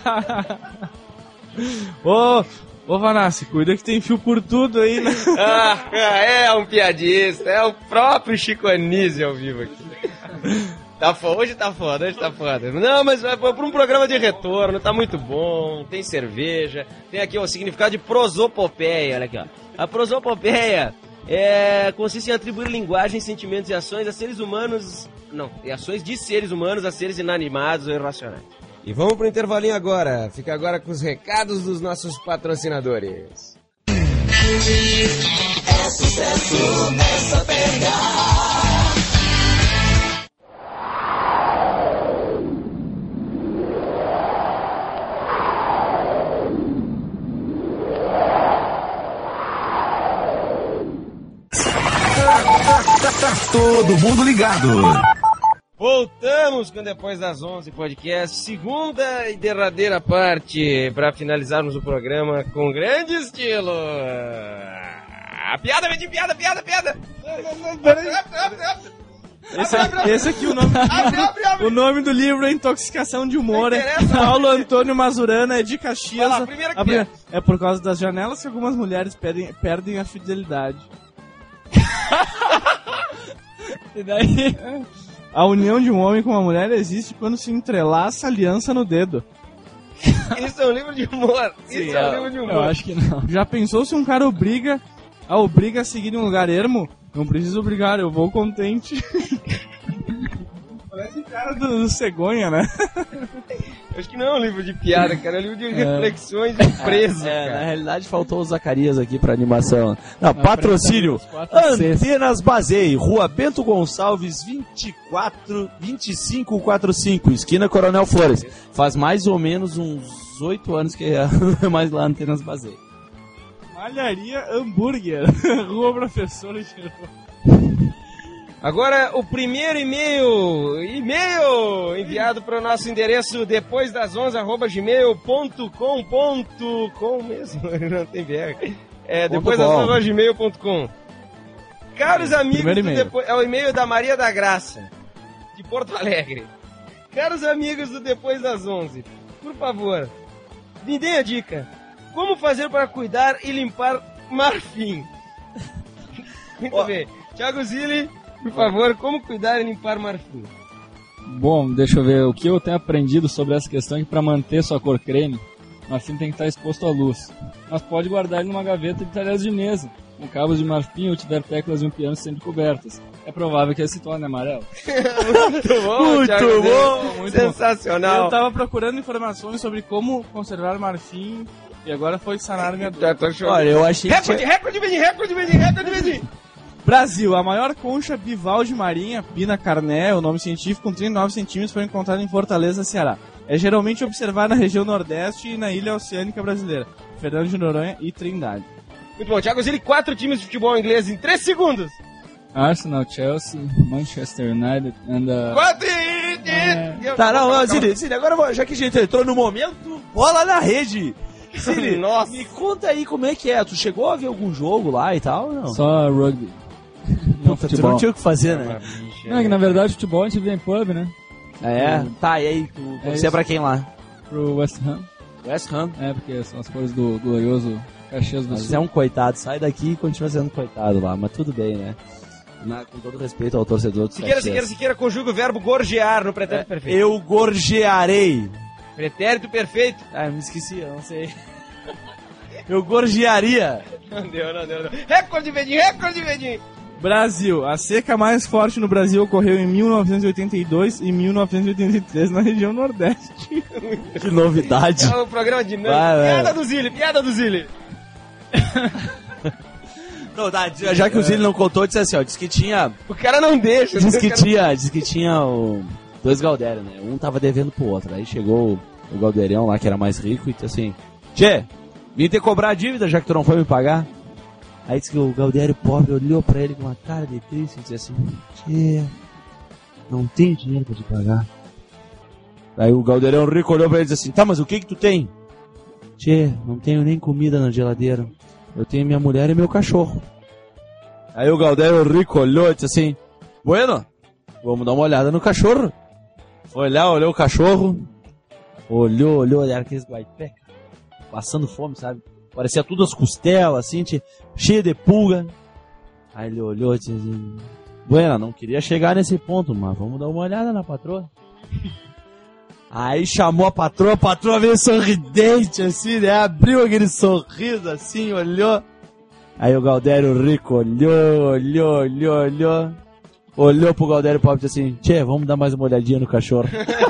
Ô, ô Vanassi, cuida que tem fio por tudo aí, né? Ah, é um piadista, é o próprio Chico Anísio ao vivo aqui. Tá foda, hoje tá foda, hoje tá foda. Não, mas é pra um programa de retorno, tá muito bom, tem cerveja, tem aqui o significado de prosopopeia, olha aqui, ó. A prosopopeia é, consiste em atribuir linguagem, sentimentos e ações a seres humanos, não, e ações de seres humanos a seres inanimados ou irracionais. E vamos pro intervalinho agora, fica agora com os recados dos nossos patrocinadores. Todo mundo ligado. Voltamos com Depois das onze podcast, segunda e derradeira parte, para finalizarmos o programa com grande estilo. A piada, vem de piada, piada, piada. Esse, esse aqui, o nome, Abre, abre, abre. o nome do livro é Intoxicação de Humor. Não É interessa, Paulo Antônio Mazurana, é de Caxias. Vai lá, primeira que A primeira- é por causa das janelas que algumas mulheres perdem, perdem a fidelidade. E daí? A união de um homem com uma mulher existe quando se entrelaça a aliança no dedo. Isso é um livro de humor. Isso é um livro de Eu humor. acho que não. Já pensou se um cara obriga a obriga a seguir em um lugar ermo? Não precisa obrigar, eu vou contente. Parece o cara do, do cegonha, né? Acho que não é um livro de piada, cara. É um livro de reflexões de preso, É, na cara. realidade faltou o Zacarias aqui pra animação. Não, patrocínio. quatro Cs. Antenas Bazei, Rua Bento Gonçalves, vinte e quatro, vinte e cinco quarenta e cinco, esquina Coronel Flores. Faz mais ou menos uns oito anos que é mais lá Antenas Bazei. Malharia Hambúrguer, Rua Professor Gerô. Agora, o primeiro e-mail, e-mail enviado para o nosso endereço depois das onze, arroba gmail ponto com ponto com mesmo, não tem B R. É, Ponto depois com. das arroba gmail ponto com. Caros amigos, Primeiro do e-mail. Depois... é o e-mail da Maria da Graça, de Porto Alegre. Caros amigos do Depois das onze, por favor, me deem a dica. Como fazer para cuidar e limpar marfim? Muito Ó. bem. Thiago Zilli, por favor, como cuidar e limpar marfim? Bom, deixa eu ver. O que eu tenho aprendido sobre essa questão é que para manter sua cor creme, o marfim tem que estar exposto à luz. Mas pode guardar ele numa gaveta de talheres de mesa, com cabos de marfim ou tiver teclas de um piano sempre cobertas. É provável que ele se torne amarelo. Muito bom, Muito Thiago Zilli. bom, muito Sensacional. Eu tava procurando informações sobre como conservar marfim e agora foi sanar minha dúvida. Já tô chorando. Olha, eu achei que Recorde, tinha... recorde, Bedim, recorde, Bedim, recorde, Bedim. Brasil, a maior concha bival de marinha, Pina carné, o nome científico, com trinta e nove centímetros, foi encontrada em Fortaleza, Ceará. É geralmente observada na região nordeste e na ilha oceânica brasileira, Fernando de Noronha e Trindade. Muito bom, Thiago Zilli, quatro times de futebol inglês em três segundos. Arsenal, Chelsea, Manchester United and... Uh... Quatro e... Tá, não, não, Zilli, Zilli, agora eu vou- já que a gente entrou no momento, bola na rede. Zilli, Nossa. me conta aí como é que é. Tu chegou a ver algum jogo lá e tal ou não? Só rugby. Não tu futebol. não tinha o que fazer, né? Não, é que na verdade futebol a gente vê em pub, né? É? Tá, e aí, tu É torcia isso. pra quem lá? Pro West Ham. West Ham. É, porque são as cores do glorioso Caxias do Mas Sul. é um coitado, sai daqui e continua sendo coitado lá, mas tudo bem, né? Na- com todo respeito ao torcedor do Siqueira, Caxias. Siqueira, Siqueira, conjuga o verbo gorjear no pretérito perfeito. Eu gorjearei. Pretérito perfeito. Ah, eu me esqueci, eu não sei. Eu gorjearia. Não deu, não deu, não deu. Recorde, Bedim, recorde, Bedim. Brasil, a seca mais forte no Brasil ocorreu em mil novecentos e oitenta e dois e mil novecentos e oitenta e três na região nordeste. Que novidade. É o programa dinâmico. Vai, vai. Piada do Zilli, piada do Zilli. Não, tá, já que o Zilli não contou, disse assim, ó, disse que tinha... O cara não deixa. Diz o que cara- tinha, diz que tinha o, dois Galdério, né? Um tava devendo pro outro. Aí chegou o, o Galderião lá, que era mais rico, e disse assim: Tchê, vim ter que cobrar a dívida, já que tu não foi me pagar. Aí disse que o Galdério pobre olhou pra ele com uma cara de triste e disse assim: Tchê, não tenho dinheiro pra te pagar. Aí o Galderião rico olhou pra ele e disse assim: Tá, mas o que que tu tem? Tchê, não tenho nem comida na geladeira. Eu tenho minha mulher e meu cachorro. Aí o Galdério rico olhou e disse assim: Bueno, vamos dar uma olhada no cachorro. Foi lá, olhou o cachorro. Olhou, olhou, era aqueles guaipeca. Passando fome, sabe? Parecia tudo as costelas, assim, tchê, cheio de pulga. Aí ele olhou e disse assim: Bueno, não queria chegar nesse ponto, mas vamos dar uma olhada na patroa. Aí chamou a patroa, a patroa veio sorridente, assim, né? Abriu aquele sorriso, assim, olhou. Aí o Galdério rico olhou, olhou, olhou, olhou. Olhou pro Galdério pobre e disse assim: Tchê, vamos dar mais uma olhadinha no cachorro.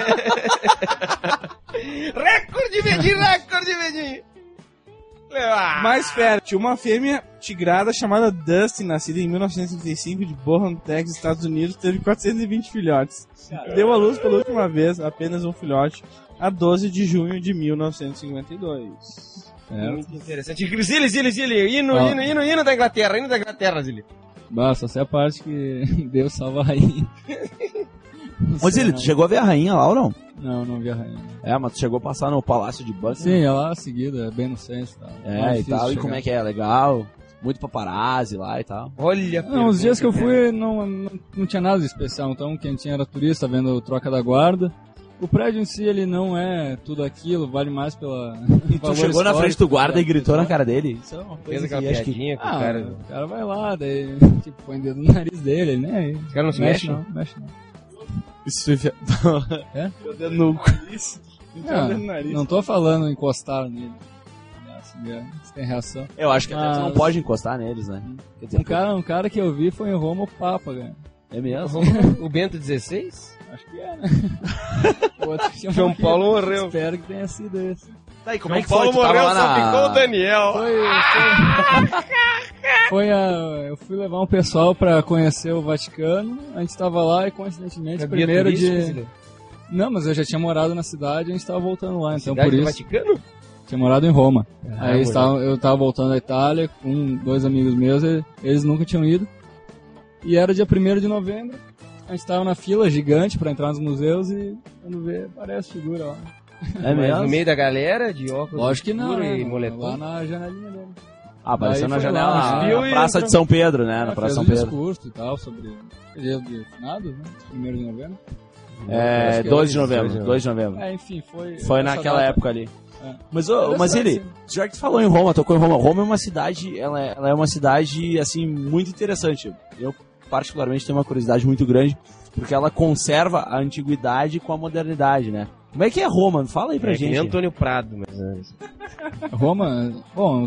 Recorde, Bedim, recorde, Bedim. Ah. Mais fértil, uma fêmea tigrada chamada Dusty, nascida em mil novecentos e trinta e cinco de Bohan, Texas, Estados Unidos, teve quatrocentos e vinte filhotes. Deu à luz pela última vez apenas um filhote, a doze de junho de mil novecentos e cinquenta e dois. É. Muito interessante. Zilli, Zilli, Zilli. Hino, Ah. hino, hino, hino da Inglaterra, hino da Inglaterra, Zilli. Bah, só sei a parte que Deus salva a rainha. Não Ô sei Zilli, não. tu chegou a ver a rainha lá ou não? Não, não vi a rainha. É, mas tu chegou a passar no Palácio de Buckingham. Sim, é lá a seguida, é bem no centro. Tá. É, e tal, e como é que é? Legal? Muito paparazzi lá e tal. Olha. Não, os dias que eu fui não, não, não tinha nada de especial, então quem tinha era turista vendo troca da guarda. O prédio em si, ele não é tudo aquilo, vale mais pela... E tu chegou na frente do guarda e gritou na cara dele? Isso é uma Fez coisa aquela que acho que... piadinha com Ah, o cara. o cara vai lá, daí tipo, põe dedo no nariz dele, né? Os caras não se Mexe mexem? não, mexe não. Isso foi É? Meu dedo no cu. Isso. Enfiou o dedo no Não, nariz. não tô falando encostar nele. Se é, se tem reação. Eu acho que até tu não Mas- pode encostar neles, né? Quer dizer, Um cara, um cara que eu vi foi em Roma, o Papa, cara. É mesmo? O Bento dezesseis? Acho que é, né? O outro que chama João aqui. Paulo morreu. Espero que tenha sido esse. Tá, e como João é que foi? Paulo Tu tava morreu, lá só ficou o na... Daniel. Foi, foi, foi a, eu fui levar um pessoal pra conhecer o Vaticano. A gente tava lá e coincidentemente É guia primeiro turístico, de. Zilli? Não, mas eu já tinha morado na cidade e a gente tava voltando lá, então Cidade por do isso. Vaticano? Tinha morado em Roma. Ah, Aí moleque. estava, eu tava voltando da Itália com dois amigos meus, e eles nunca tinham ido. E era dia primeiro de novembro. A gente tava na fila gigante pra entrar nos museus e quando vê, aparece figura lá. É Mas no mesmo? meio da galera, de óculos Lógico que não, escuro né? e moletom. Lá na janelinha dele. Ah, apareceu na foi janela, lá, na, viu na e Praça entrou. de São Pedro, né? Na É, Praça fez São um Pedro. discurso e tal sobre o dia de finados, né? primeiro de novembro. É, Acho que dois de era novembro, dois de dois de novembro. É, enfim, foi... Foi essa naquela data. época ali. É. Mas, ô, mas ele, já que tu falou em Roma, tocou em Roma, Roma é uma cidade, ela é, ela é uma cidade, assim, muito interessante. Eu, particularmente, tenho uma curiosidade muito grande, porque ela conserva a antiguidade com a modernidade, né? Como é que é Roma? Fala aí pra É que nem gente. Antônio Prado, mas... é, Roma, bom,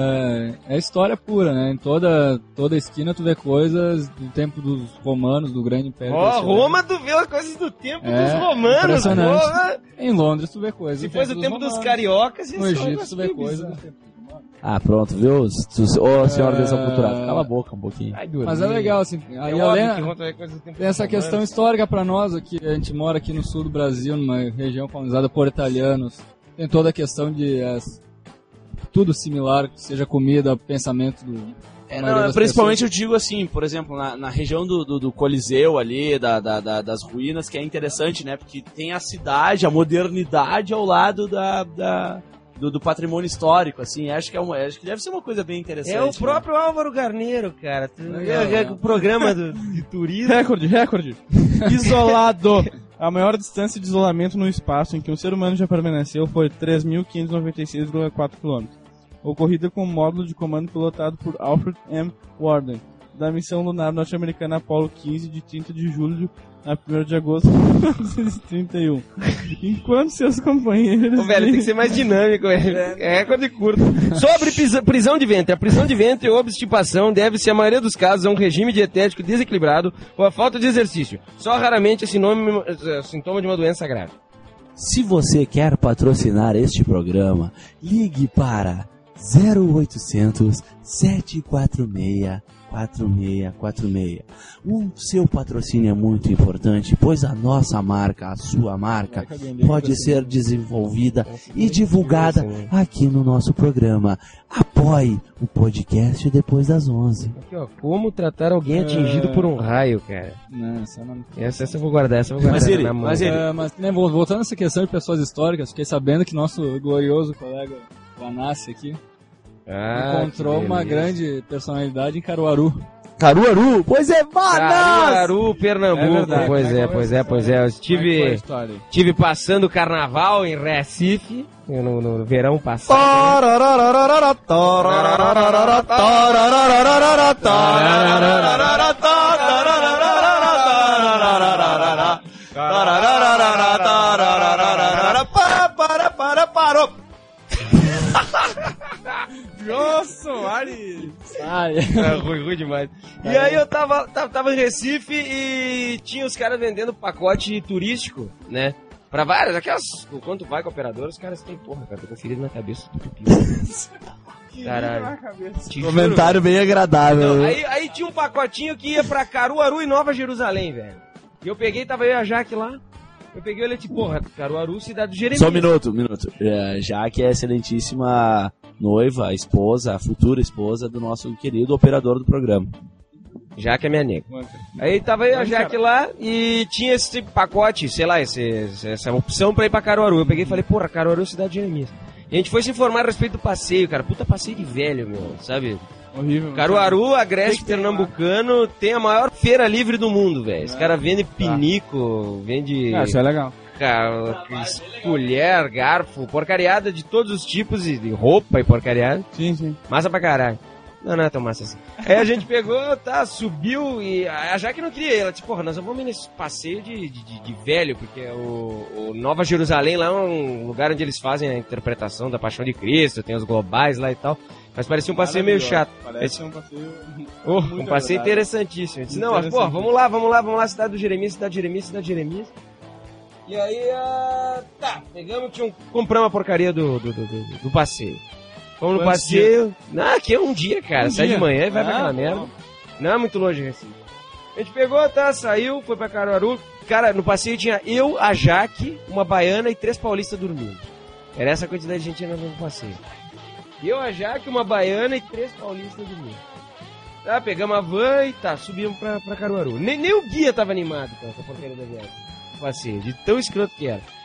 é, é história pura, né? Em toda, toda esquina tu vê coisas do tempo dos romanos, do grande império. Ó, Greciano. Roma, tu vê as coisas do tempo É, dos romanos, impressionante. porra. Em Londres tu vê coisas Se do fosse tempo o tempo dos romanos. cariocas... ia No ser um Egito negócio tu vê meio coisas do bizarro. tempo dos romanos. Ah, pronto, viu? Ô, senhor É. dessa cultural, cala a boca um pouquinho. Ai, dormir. Mas é legal, assim, É aí óbvio além, que conta coisas do tempo tem essa dos questão romanos. histórica pra nós aqui, a gente mora aqui no sul do Brasil, numa região colonizada por italianos, tem toda a questão de as, tudo similar, que seja comida, pensamento do... É, da maioria não, das principalmente eu digo assim, por exemplo, na, na região do, do, do Coliseu ali, da, da, da- das ruínas, que é interessante, né? Porque tem a cidade, a modernidade ao lado da, da- do, do patrimônio histórico, assim. Acho que, é uma, acho que deve ser uma coisa bem interessante. É o né? próprio Álvaro Garneiro, cara. Tu- Legal, é, é né? o programa do, de turismo. Recorde, recorde. Isolado. A maior distância de isolamento no espaço em que um ser humano já permaneceu foi três mil quinhentos e noventa e seis vírgula quatro quilômetros. Ocorrida com um módulo de comando pilotado por Alfred M. Warden, da missão lunar norte-americana Apollo quinze, de trinta de julho a primeiro de agosto de mil novecentos e trinta e um. Enquanto seus companheiros... Ô, velho, tem que ser mais dinâmico, velho. É recorde curto. Sobre pisa- prisão de ventre. A prisão de ventre ou obstipação deve-se, a maioria dos casos, a um regime dietético desequilibrado ou a falta de exercício. Só raramente é sinônimo- é sintoma de uma doença grave. Se você quer patrocinar este programa, ligue para zero oitocentos, sete quatro seis, quatro seis quatro seis. O seu patrocínio é muito importante, pois a nossa marca, a sua marca, pode ser desenvolvida e divulgada aqui no nosso programa. Apoie o podcast depois das onze. Aqui, ó, como tratar alguém atingido por um raio, cara. Não, essa não... Essa, essa eu vou guardar, essa eu vou guardar Mas ele- na mão. mas ele- É, mas né, vol- voltando a essa questão de pessoas históricas, fiquei sabendo que nosso glorioso colega Vanassi aqui Ah, encontrou que uma beleza. grande personalidade em Caruaru. Caruaru? Pois é, Vanas! Caruaru, Pernambuco. É verdade. Pois é, pois é, pois é. Eu Como é que foi a estive, história aí? estive passando o carnaval em Recife, no, no verão passado. Jô Soares! Ai, É, ruim, ruim demais. E aí eu tava, tava, tava em Recife e tinha os caras vendendo pacote turístico, né? Pra várias, aquelas. Quando tu vai com a operadora, os caras têm, porra, cara, tô com ferido na cabeça do pipi. Caralho. Te juro, Comentário bem agradável. Não, aí, aí tinha um pacotinho que ia pra Caruaru e Nova Jerusalém, velho. E eu peguei, tava eu e a Jaque lá. Eu peguei e olhei, tipo, porra, Caruaru, cidade do Jeremias. Só um minuto, um minuto. É, já que é a excelentíssima noiva, a esposa, a futura esposa do nosso querido operador do programa. Jaque é minha nega. Aí tava eu e a Jaque lá e tinha esse pacote, sei lá, esse, essa opção pra ir pra Caruaru. Eu peguei e falei, porra, Caruaru, cidade de Jeremias. E a gente foi se informar a respeito do passeio, cara. Puta passeio de velho, meu, sabe? Horrível. Caruaru, Que Agreste que tem Pernambucano, tem a maior feira livre do mundo, velho. Os caras vendem pinico, vende Ah, isso é legal. ca- colher, garfo, porcariada de todos os tipos, e de roupa e porcariada. Sim, sim. Massa pra caralho. Não, não é tão massa assim. Aí a gente pegou, tá, subiu e a Jaque não queria ir. Ela disse, porra, nós vamos ir nesse passeio de, de, de- de velho, porque o, o Nova Jerusalém lá é um lugar onde eles fazem a interpretação da Paixão de Cristo, tem os globais lá e tal. Mas parecia um passeio meio chato. Parece um passeio. Oh, muito um passeio agradável. interessantíssimo. Eu disse, não, mas, pô, Interessante. vamos lá, vamos lá, vamos lá, cidade do Jeremias, cidade do Jeremias, cidade do Jeremias. E aí, ah, tá, pegamos, tinha um, compramos a porcaria do, do, do, do- do passeio. Fomos no Quantos passeio. Não, aqui é um dia, cara. Um Sai dia? de manhã e vai pra Ah, aquela bom. merda. Não é muito longe de Recife. A gente pegou, tá, saiu, foi pra Caruaru. Cara, no passeio tinha eu, a Jaque, uma baiana e três paulistas dormindo. Era essa a quantidade de gente no passeio. Eu, a Jaque, uma baiana e três paulistas dormindo. Tá, pegamos a van e tá, subimos pra, pra Caruaru. Nem, nem o guia tava animado com essa porcaria da viagem. Passeio, de tão escroto que era.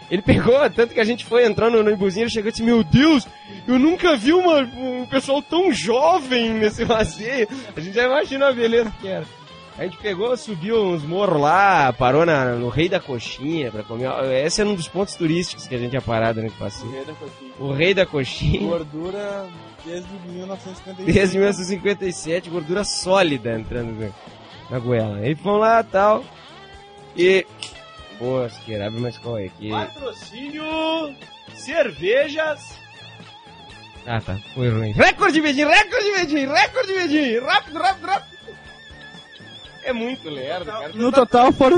Ele pegou, tanto que a gente foi entrando no ônibusinho, ele chegou e disse, meu Deus, eu nunca vi uma, um pessoal tão jovem nesse passeio. A gente já imagina a beleza que era. A gente pegou, subiu uns morros lá, parou na, no Rei da Coxinha pra comer. Esse era um dos pontos turísticos que a gente ia parado nesse passeio. O Rei da Coxinha. O Rei da Coxinha. Gordura desde mil novecentos e cinquenta e sete. Desde mil novecentos e cinquenta e sete, gordura sólida entrando na goela. Aí fomos lá e tal. E... Pô, Siqueira, abre mais qual é aqui. Patrocínio, cervejas. Ah, tá. Foi ruim. Recorde, Medinho, recorde, Medinho, recorde, Medinho. Rápido, rápido, rápido. É muito lerdo, cara. No total foram...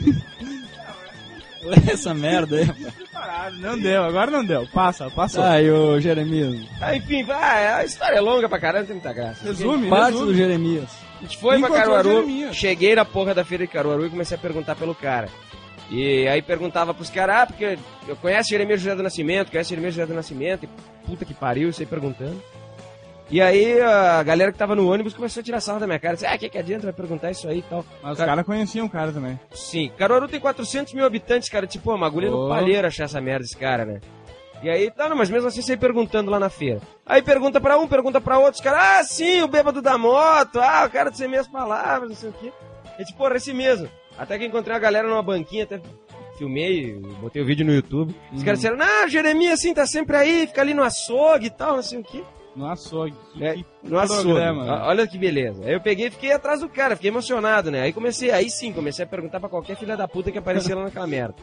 Essa merda aí, rapaz. Não deu, agora não deu. Passa, passou. Ah, e o Jeremias? Ah, enfim, vai, a história é longa pra caramba, não tem muita graça. Resume, Parte resume. do Jeremias. A gente foi pra Encontrou Caruaru, Jeremias. cheguei na porra da feira de Caruaru e comecei a perguntar pelo cara. E aí perguntava pros caras, ah, porque eu conheço Jeremias José do Nascimento, conheço Jeremias José do Nascimento, e puta que pariu, eu sei perguntando. E aí a galera que tava no ônibus começou a tirar sarro da minha cara, disse, ah, que que adianta, vai perguntar isso aí e tal. Mas os Cara- caras conheciam o cara também. Sim, Caruaru tem quatrocentos mil habitantes, cara, tipo, uma agulha no Oh. palheiro achar essa merda esse cara, né? E aí, tá, não, mas mesmo assim você perguntando lá na feira. Aí pergunta pra um, pergunta pra outro, os caras, ah, sim, o bêbado da moto, ah, o cara de ser minhas palavras, não sei o quê. E tipo, porra, esse mesmo. Até que encontrei uma galera numa banquinha, até filmei, botei o vídeo no YouTube. Os Uhum. caras disseram, não, Jeremias, assim, tá sempre aí, fica ali no açougue e tal, não sei o quê. No açougue. Que, É, que no açougue. programa, né? Ó, olha que beleza. Aí eu peguei e fiquei atrás do cara, fiquei emocionado, né? Aí comecei, aí sim, comecei a perguntar pra qualquer filha da puta que aparecia lá naquela merda.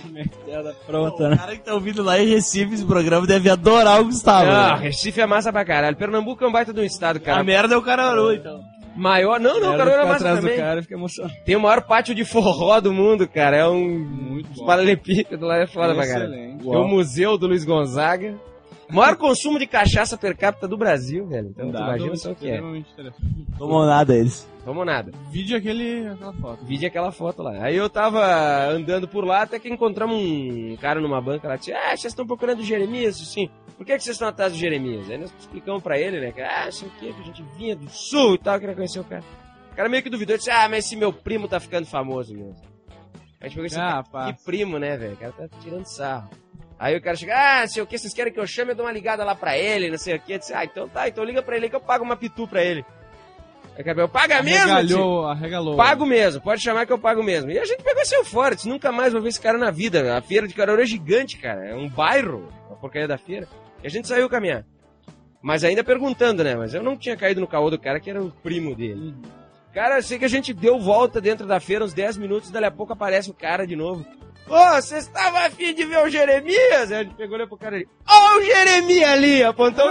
Pronta, O né? cara que tá ouvindo lá em Recife esse programa deve adorar o Gustavo. Ah, né? Recife é massa pra caralho. Pernambuco é um baita de um estado, cara. A merda é o Caruaru, então. Maior. Não, não, Caruaru é massa atrás também. do cara e fica emocionado. Tem o maior pátio de forró do mundo, cara. É um. Muito bom. Paralelepípedo lá, é foda pra caralho. Excelente. Tem o Museu do Luiz Gonzaga. Maior consumo de cachaça per capita do Brasil, velho. Então, tu Dado imagina só o que é. extremamente interessante. Tomou nada eles. Vamos nada. Vídeo aquele, aquela foto. Vídeo aquela foto lá. Aí eu tava andando por lá, até que encontramos um cara numa banca lá, disse, ah, vocês estão procurando o Jeremias? Sim. Por que, que vocês estão atrás do Jeremias? Aí nós explicamos pra ele, né, que, ah, sei o que, que a gente vinha do sul e tal, queria conhecer o cara. O cara meio que duvidou, disse, ah, mas esse meu primo tá ficando famoso mesmo. A gente pegou esse Ah, cara, pá. que primo, né, velho? O cara tá tirando sarro. Aí o cara chega, ah, sei o que, vocês querem que eu chame, eu dou uma ligada lá pra ele, não sei o que. Eu disse, ah, então tá, então liga pra ele que eu pago uma pitu pra ele. Aí o cara falou, paga mesmo, tio? Arregalhou, arregalou. Pago mesmo, pode chamar que eu pago mesmo. E a gente pegou e saiu fora, disse, nunca mais vou ver esse cara na vida. A feira de Caruaru é gigante, cara, é um bairro, a porcaria da feira. E a gente saiu caminhar. Mas ainda perguntando, né, mas eu não tinha caído no caô do cara, que era o primo dele. Cara, eu sei que a gente deu volta dentro da feira uns dez minutos, dali a pouco aparece o cara de novo. Ô, você estava afim de ver o Jeremias? Aí a gente pegou e olhou pro cara ali. Ó o Jeremias ali, apontou.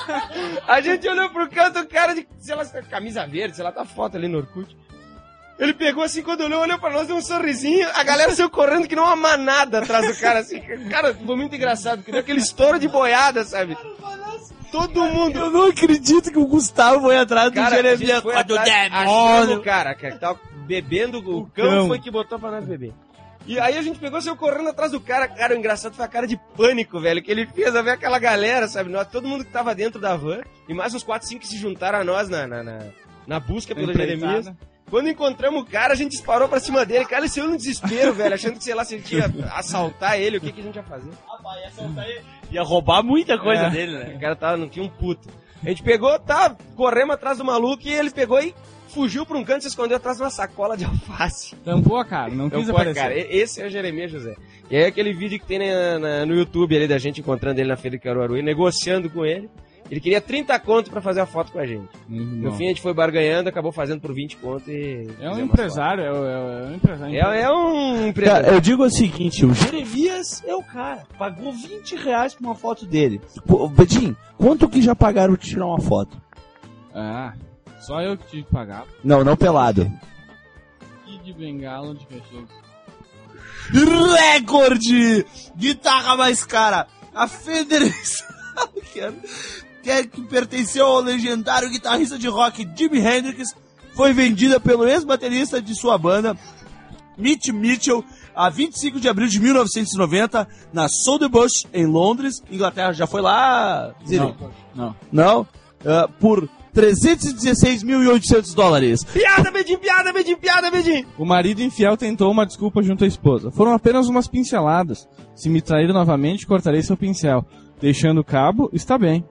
A gente olhou pro canto, o cara de, sei lá, camisa verde, sei lá, tá foto ali no Orkut. Ele pegou assim, quando olhou, olhou pra nós, deu um sorrisinho, a galera saiu correndo que não uma manada atrás do cara, assim. Cara, foi muito engraçado, porque deu aquele estouro de boiada, sabe? Todo mundo... Eu não acredito que o Gustavo foi atrás do Cara, a gente Jeremias. foi Pai do atrás, achamos demônio. o cara, que tava bebendo, o cão, cão. foi que botou pra nós beber. E aí a gente pegou e saiu correndo atrás do cara. Cara, o engraçado foi a cara de pânico, velho, que ele fez a ver aquela galera, sabe? Nós, todo mundo que tava dentro da van, e mais uns quatro, cinco que se juntaram a nós na, na, na, na busca pelo Empreitada. Jeremias. Quando encontramos o cara, a gente disparou pra cima dele. Cara, ele saiu no desespero, velho, achando que, sei lá, se ele ia assaltar ele, o que, que a gente ia fazer. Ia roubar muita coisa É. dele, né? O cara tava, não tinha um puto. A gente pegou, tá, corremos atrás do maluco e ele pegou e fugiu pra um canto e se escondeu atrás de uma sacola de alface. Tampou a cara, não quis Então, pô, aparecer. cara, e- esse é o Jeremias José. E aí aquele vídeo que tem na- na- no YouTube ali da gente encontrando ele na feira de Caruaru e negociando com ele. Ele queria trinta conto pra fazer a foto com a gente. Muito No bom. fim a gente foi barganhando, acabou fazendo por vinte conto e... É um fizemos empresário, é, o- é, o- é um empresário. a foto. É, é um empresário. Cara, eu digo o seguinte, o Jeremias é o cara. Pagou vinte reais por uma foto dele. Pô, Betinho, quanto que já pagaram pra tirar uma foto? Ah, só eu que tive que pagar. Não, não pelado. E de bengala de cachorro. Recorde! Guitarra mais cara. A Fender que, era- que, é- que pertenceu ao legendário guitarrista de rock Jimi Hendrix foi vendida pelo ex-baterista de sua banda, Mitch Mitchell, a vinte e cinco de abril de mil novecentos e noventa, na Sotheby's, em Londres, Inglaterra. Já foi lá, Ziri? Não, não. Não? Ah, por trezentos e dezesseis mil e oitocentos dólares. Piada, Bedinho, piada, Bedinho, piada, Bedinho. O marido infiel tentou uma desculpa junto à esposa. Foram apenas umas pinceladas. Se me trair novamente, cortarei seu pincel. Deixando o cabo, está bem.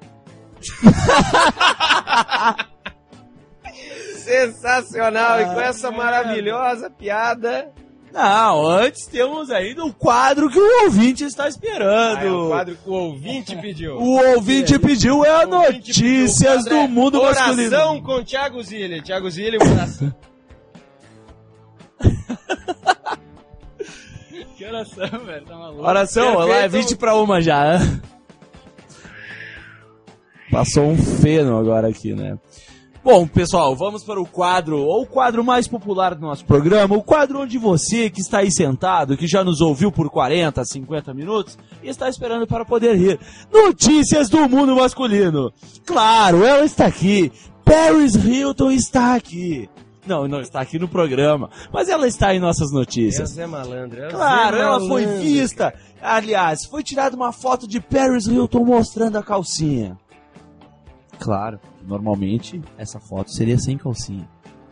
Sensacional, e com essa maravilhosa piada... Não, antes temos ainda o quadro que o ouvinte está esperando. Ah, é o quadro que o ouvinte pediu. O ouvinte pediu é a notícias do mundo masculino. Oração com Thiago Zilli. Thiago Zilli, oração. Que oração, velho, tá maluco. Oração, lá é vinte pra uma já. Passou um feno agora aqui, né? Bom, pessoal, vamos para o quadro, ou o quadro mais popular do nosso programa, o quadro onde você que está aí sentado, que já nos ouviu por quarenta, cinquenta minutos, e está esperando para poder rir. Notícias do mundo masculino. Claro, ela está aqui. Paris Hilton está aqui. Não, não está aqui no programa, mas ela está em nossas notícias. Ela é malandra. Claro, ela foi vista. Aliás, foi tirada uma foto de Paris Hilton mostrando a calcinha. Claro, normalmente essa foto seria sem calcinha.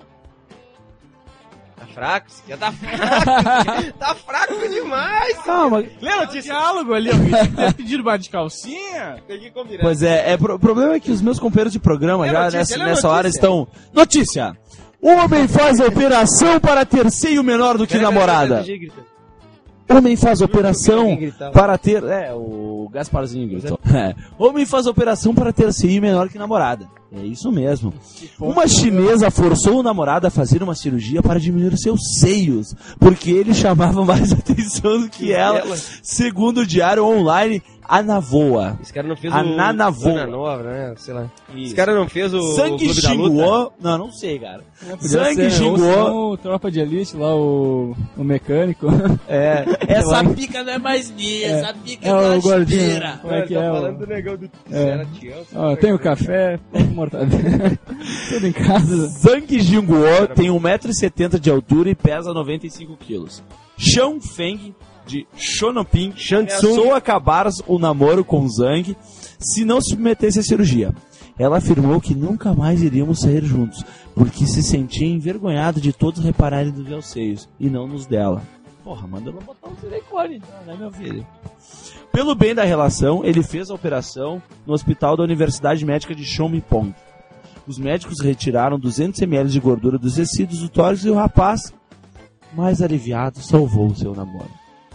Tá fraco? Você quer tá fraco? Tá fraco demais! Calma. Lê a notícia. Diálogo ali, alguém tem que ter pedido bar de calcinha? Tem que combinar. Pois é, é pro, o problema é que os meus companheiros de programa Lê já notícia, nessa, lê nessa notícia. hora estão... Notícia! Homem faz operação para ter seio menor do que Pera, namorada. pera, pera, pera, Homem faz operação Alguém gritava. para ter... É, o Gasparzinho gritou. É. Homem faz operação para ter seio menor que namorada. É isso mesmo. Uma chinesa forçou o namorado a fazer uma cirurgia para diminuir seus seios, porque ele chamava mais atenção do que ela, segundo o diário online Anavoa. Esse cara não fez A o... Nanavoa. Zona Nova, né? Sei lá. Isso. Esse cara não fez o... Sangue o Clube da Luta? Xinguo. Não, não sei, cara. Podia Sangue ser, né? Ou Xinguo. senão o Tropa de Elite lá, o, o mecânico. É, essa Lá. pica não é mais minha, É. essa pica É é o da gordinho. esteira. Como é que tá é? falando o- do negão do... É. Era Chelsea, Ó, tem o café, pão com mortadela. Tudo em casa. Zhang Jingguo tem um metro e setenta de altura e pesa noventa e cinco quilos. Xiang Feng, de Shonoping, ameaçou acabar o namoro com Zhang se não se submetesse à cirurgia. Ela afirmou que nunca mais iríamos sair juntos, porque se sentia envergonhado de todos repararem nos meus seios, e não nos dela. Porra, manda ela botar um silicone então, né, meu filho? Pelo bem da relação, ele fez a operação no hospital da Universidade Médica de Chongping. Os médicos retiraram duzentos mililitros de gordura dos tecidos do tórax e o rapaz, mais aliviado, salvou o seu namoro.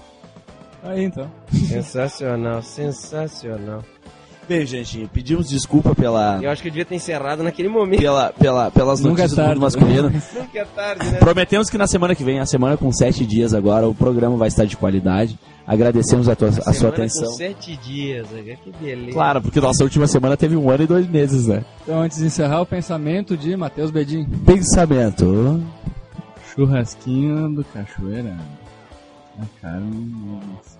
Aí então. Sensacional, sensacional. Bem, gente, pedimos desculpa pela, Eu acho que eu devia ter encerrado naquele momento. pela, pela, pelas Nunca notícias é do mundo tarde. masculino. Nunca é tarde, né? Prometemos que na semana que vem, a semana com sete dias agora, o programa vai estar de qualidade. Agradecemos a, tua, a sua Semana atenção. Com sete dias, olha, que beleza. Claro, porque nossa última semana teve um ano e dois meses, né? Então, antes de encerrar, o pensamento de Matheus Bedin. Pensamento. Churrasquinho do Cachoeira. A carne...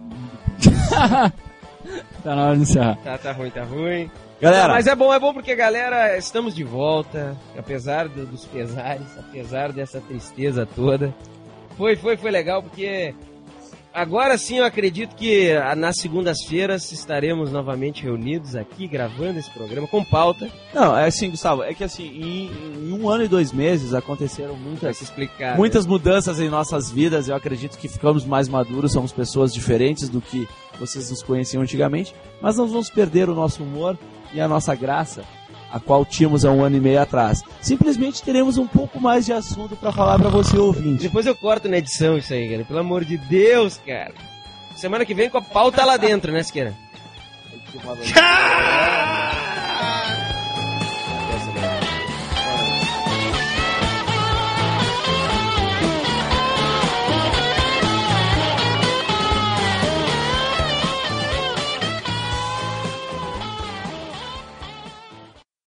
Tá na hora de encerrar. Tá, tá ruim, tá ruim. Galera, Não, mas é bom, é bom porque, galera, estamos de volta. Apesar do- dos pesares, apesar dessa tristeza toda. Foi, foi, foi legal porque agora sim eu acredito que ah, nas segundas-feiras estaremos novamente reunidos aqui gravando esse programa com pauta. não, é assim, Gustavo, é que assim, em, em um ano e dois meses aconteceram Vai muitas, se explicar. muitas mudanças em nossas vidas. Eu acredito que ficamos mais maduros, somos pessoas diferentes do que vocês nos conheciam antigamente, mas não vamos perder o nosso humor e a nossa graça, a qual tínhamos há um ano e meio atrás. Simplesmente teremos um pouco mais de assunto pra falar pra você, ouvinte. Depois eu corto na edição isso aí, cara. Pelo amor de Deus, cara. Semana que vem com a pauta lá dentro, né, Siqueira?